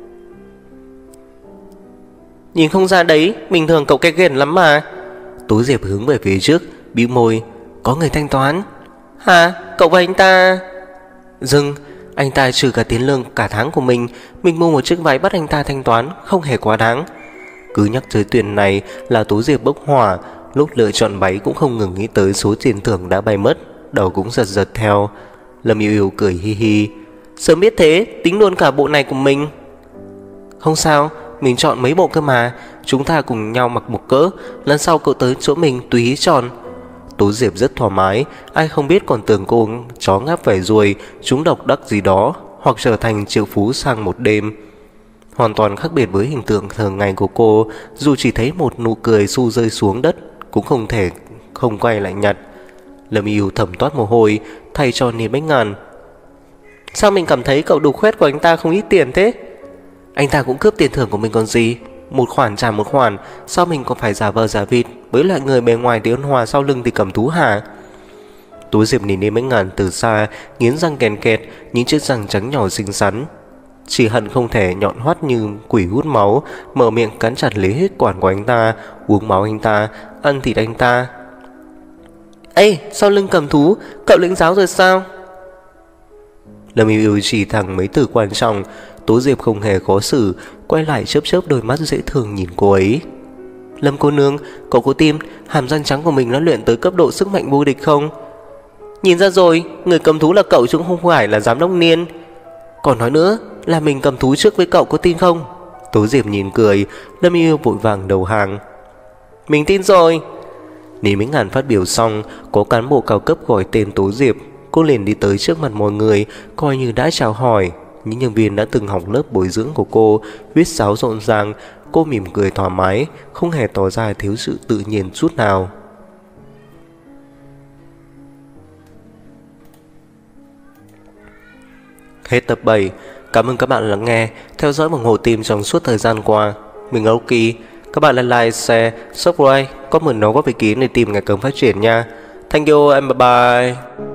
Nhìn không ra đấy, bình thường cậu cái ghền lắm mà. Tố Diệp hướng về phía trước, bĩu môi: Có người thanh toán. Hả? Cậu và anh ta? Dừng, anh ta trừ cả tiền lương cả tháng của mình mua một chiếc váy bắt anh ta thanh toán không hề quá đáng. Cứ nhắc tới tiền này là Tố Diệp bốc hỏa. Lúc lựa chọn váy cũng không ngừng nghĩ tới số tiền thưởng đã bay mất, đầu cũng giật giật theo. Lâm Yêu Yêu cười hi hi: Sớm biết thế, tính luôn cả bộ này của mình. Không sao, mình chọn mấy bộ cơ mà, chúng ta cùng nhau mặc một cỡ, lần sau cậu tới chỗ mình tùy ý chọn. Tố Diệp rất thoải mái, ai không biết còn tưởng cô chó ngáp phải ruồi, trúng độc đắc gì đó, hoặc trở thành triệu phú sang một đêm. Hoàn toàn khác biệt với hình tượng thường ngày của cô, dù chỉ thấy một nụ cười xu rơi xuống đất cũng không thể không quay lại nhặt. Lâm Yêu thầm toát mồ hôi, thay cho Niên Bách Ngàn. Sao mình cảm thấy cậu đục khoét của anh ta không ít tiền thế? Anh ta cũng cướp tiền thưởng của mình còn gì. Một khoản trả một khoản, sao mình còn phải giả vờ giả vịt với loại người bề ngoài thì ôn hòa, sau lưng thì cầm thú hả? Tú Diệp nhìn Niên Bách Ngàn từ xa, nghiến răng kèn kẹt những chiếc răng trắng nhỏ xinh xắn. Chỉ hận không thể nhọn hoắt như quỷ hút máu, mở miệng cắn chặt lấy hết quản của anh ta, uống máu anh ta, ăn thịt anh ta. Ê, sau lưng cầm thú, cậu lĩnh giáo rồi sao? Lâm Yêu Yêu chỉ thẳng mấy từ quan trọng. Tú Diệp không hề khó xử, quay lại chớp chớp đôi mắt dễ thương nhìn cô ấy. Lâm cô nương, cậu có tin hàm răng trắng của mình nó luyện tới cấp độ sức mạnh vô địch không? Nhìn ra rồi, người cầm thú là cậu chứ không phải là giám đốc Niên. Còn nói nữa, là mình cầm thú trước với cậu, có tin không? Tú Diệp nhìn cười. Lâm Yêu Yêu vội vàng đầu hàng. Mình tin rồi. Niên Bách Ngàn phát biểu xong, có cán bộ cao cấp gọi tên Tú Diệp. Cô liền đi tới trước mặt mọi người, coi như đã chào hỏi. Những nhân viên đã từng học lớp bồi dưỡng của cô huýt sáo rộn ràng. Cô mỉm cười thoải mái, không hề tỏ ra thiếu sự tự nhiên chút nào. Hết tập 7. Cảm ơn các bạn lắng nghe, theo dõi ủng hộ team trong suốt thời gian qua. Mình là Loki. Các bạn like, share, subscribe, comment đóng góp ý kiến để team ngày càng phát triển nha. Thank you and bye bye.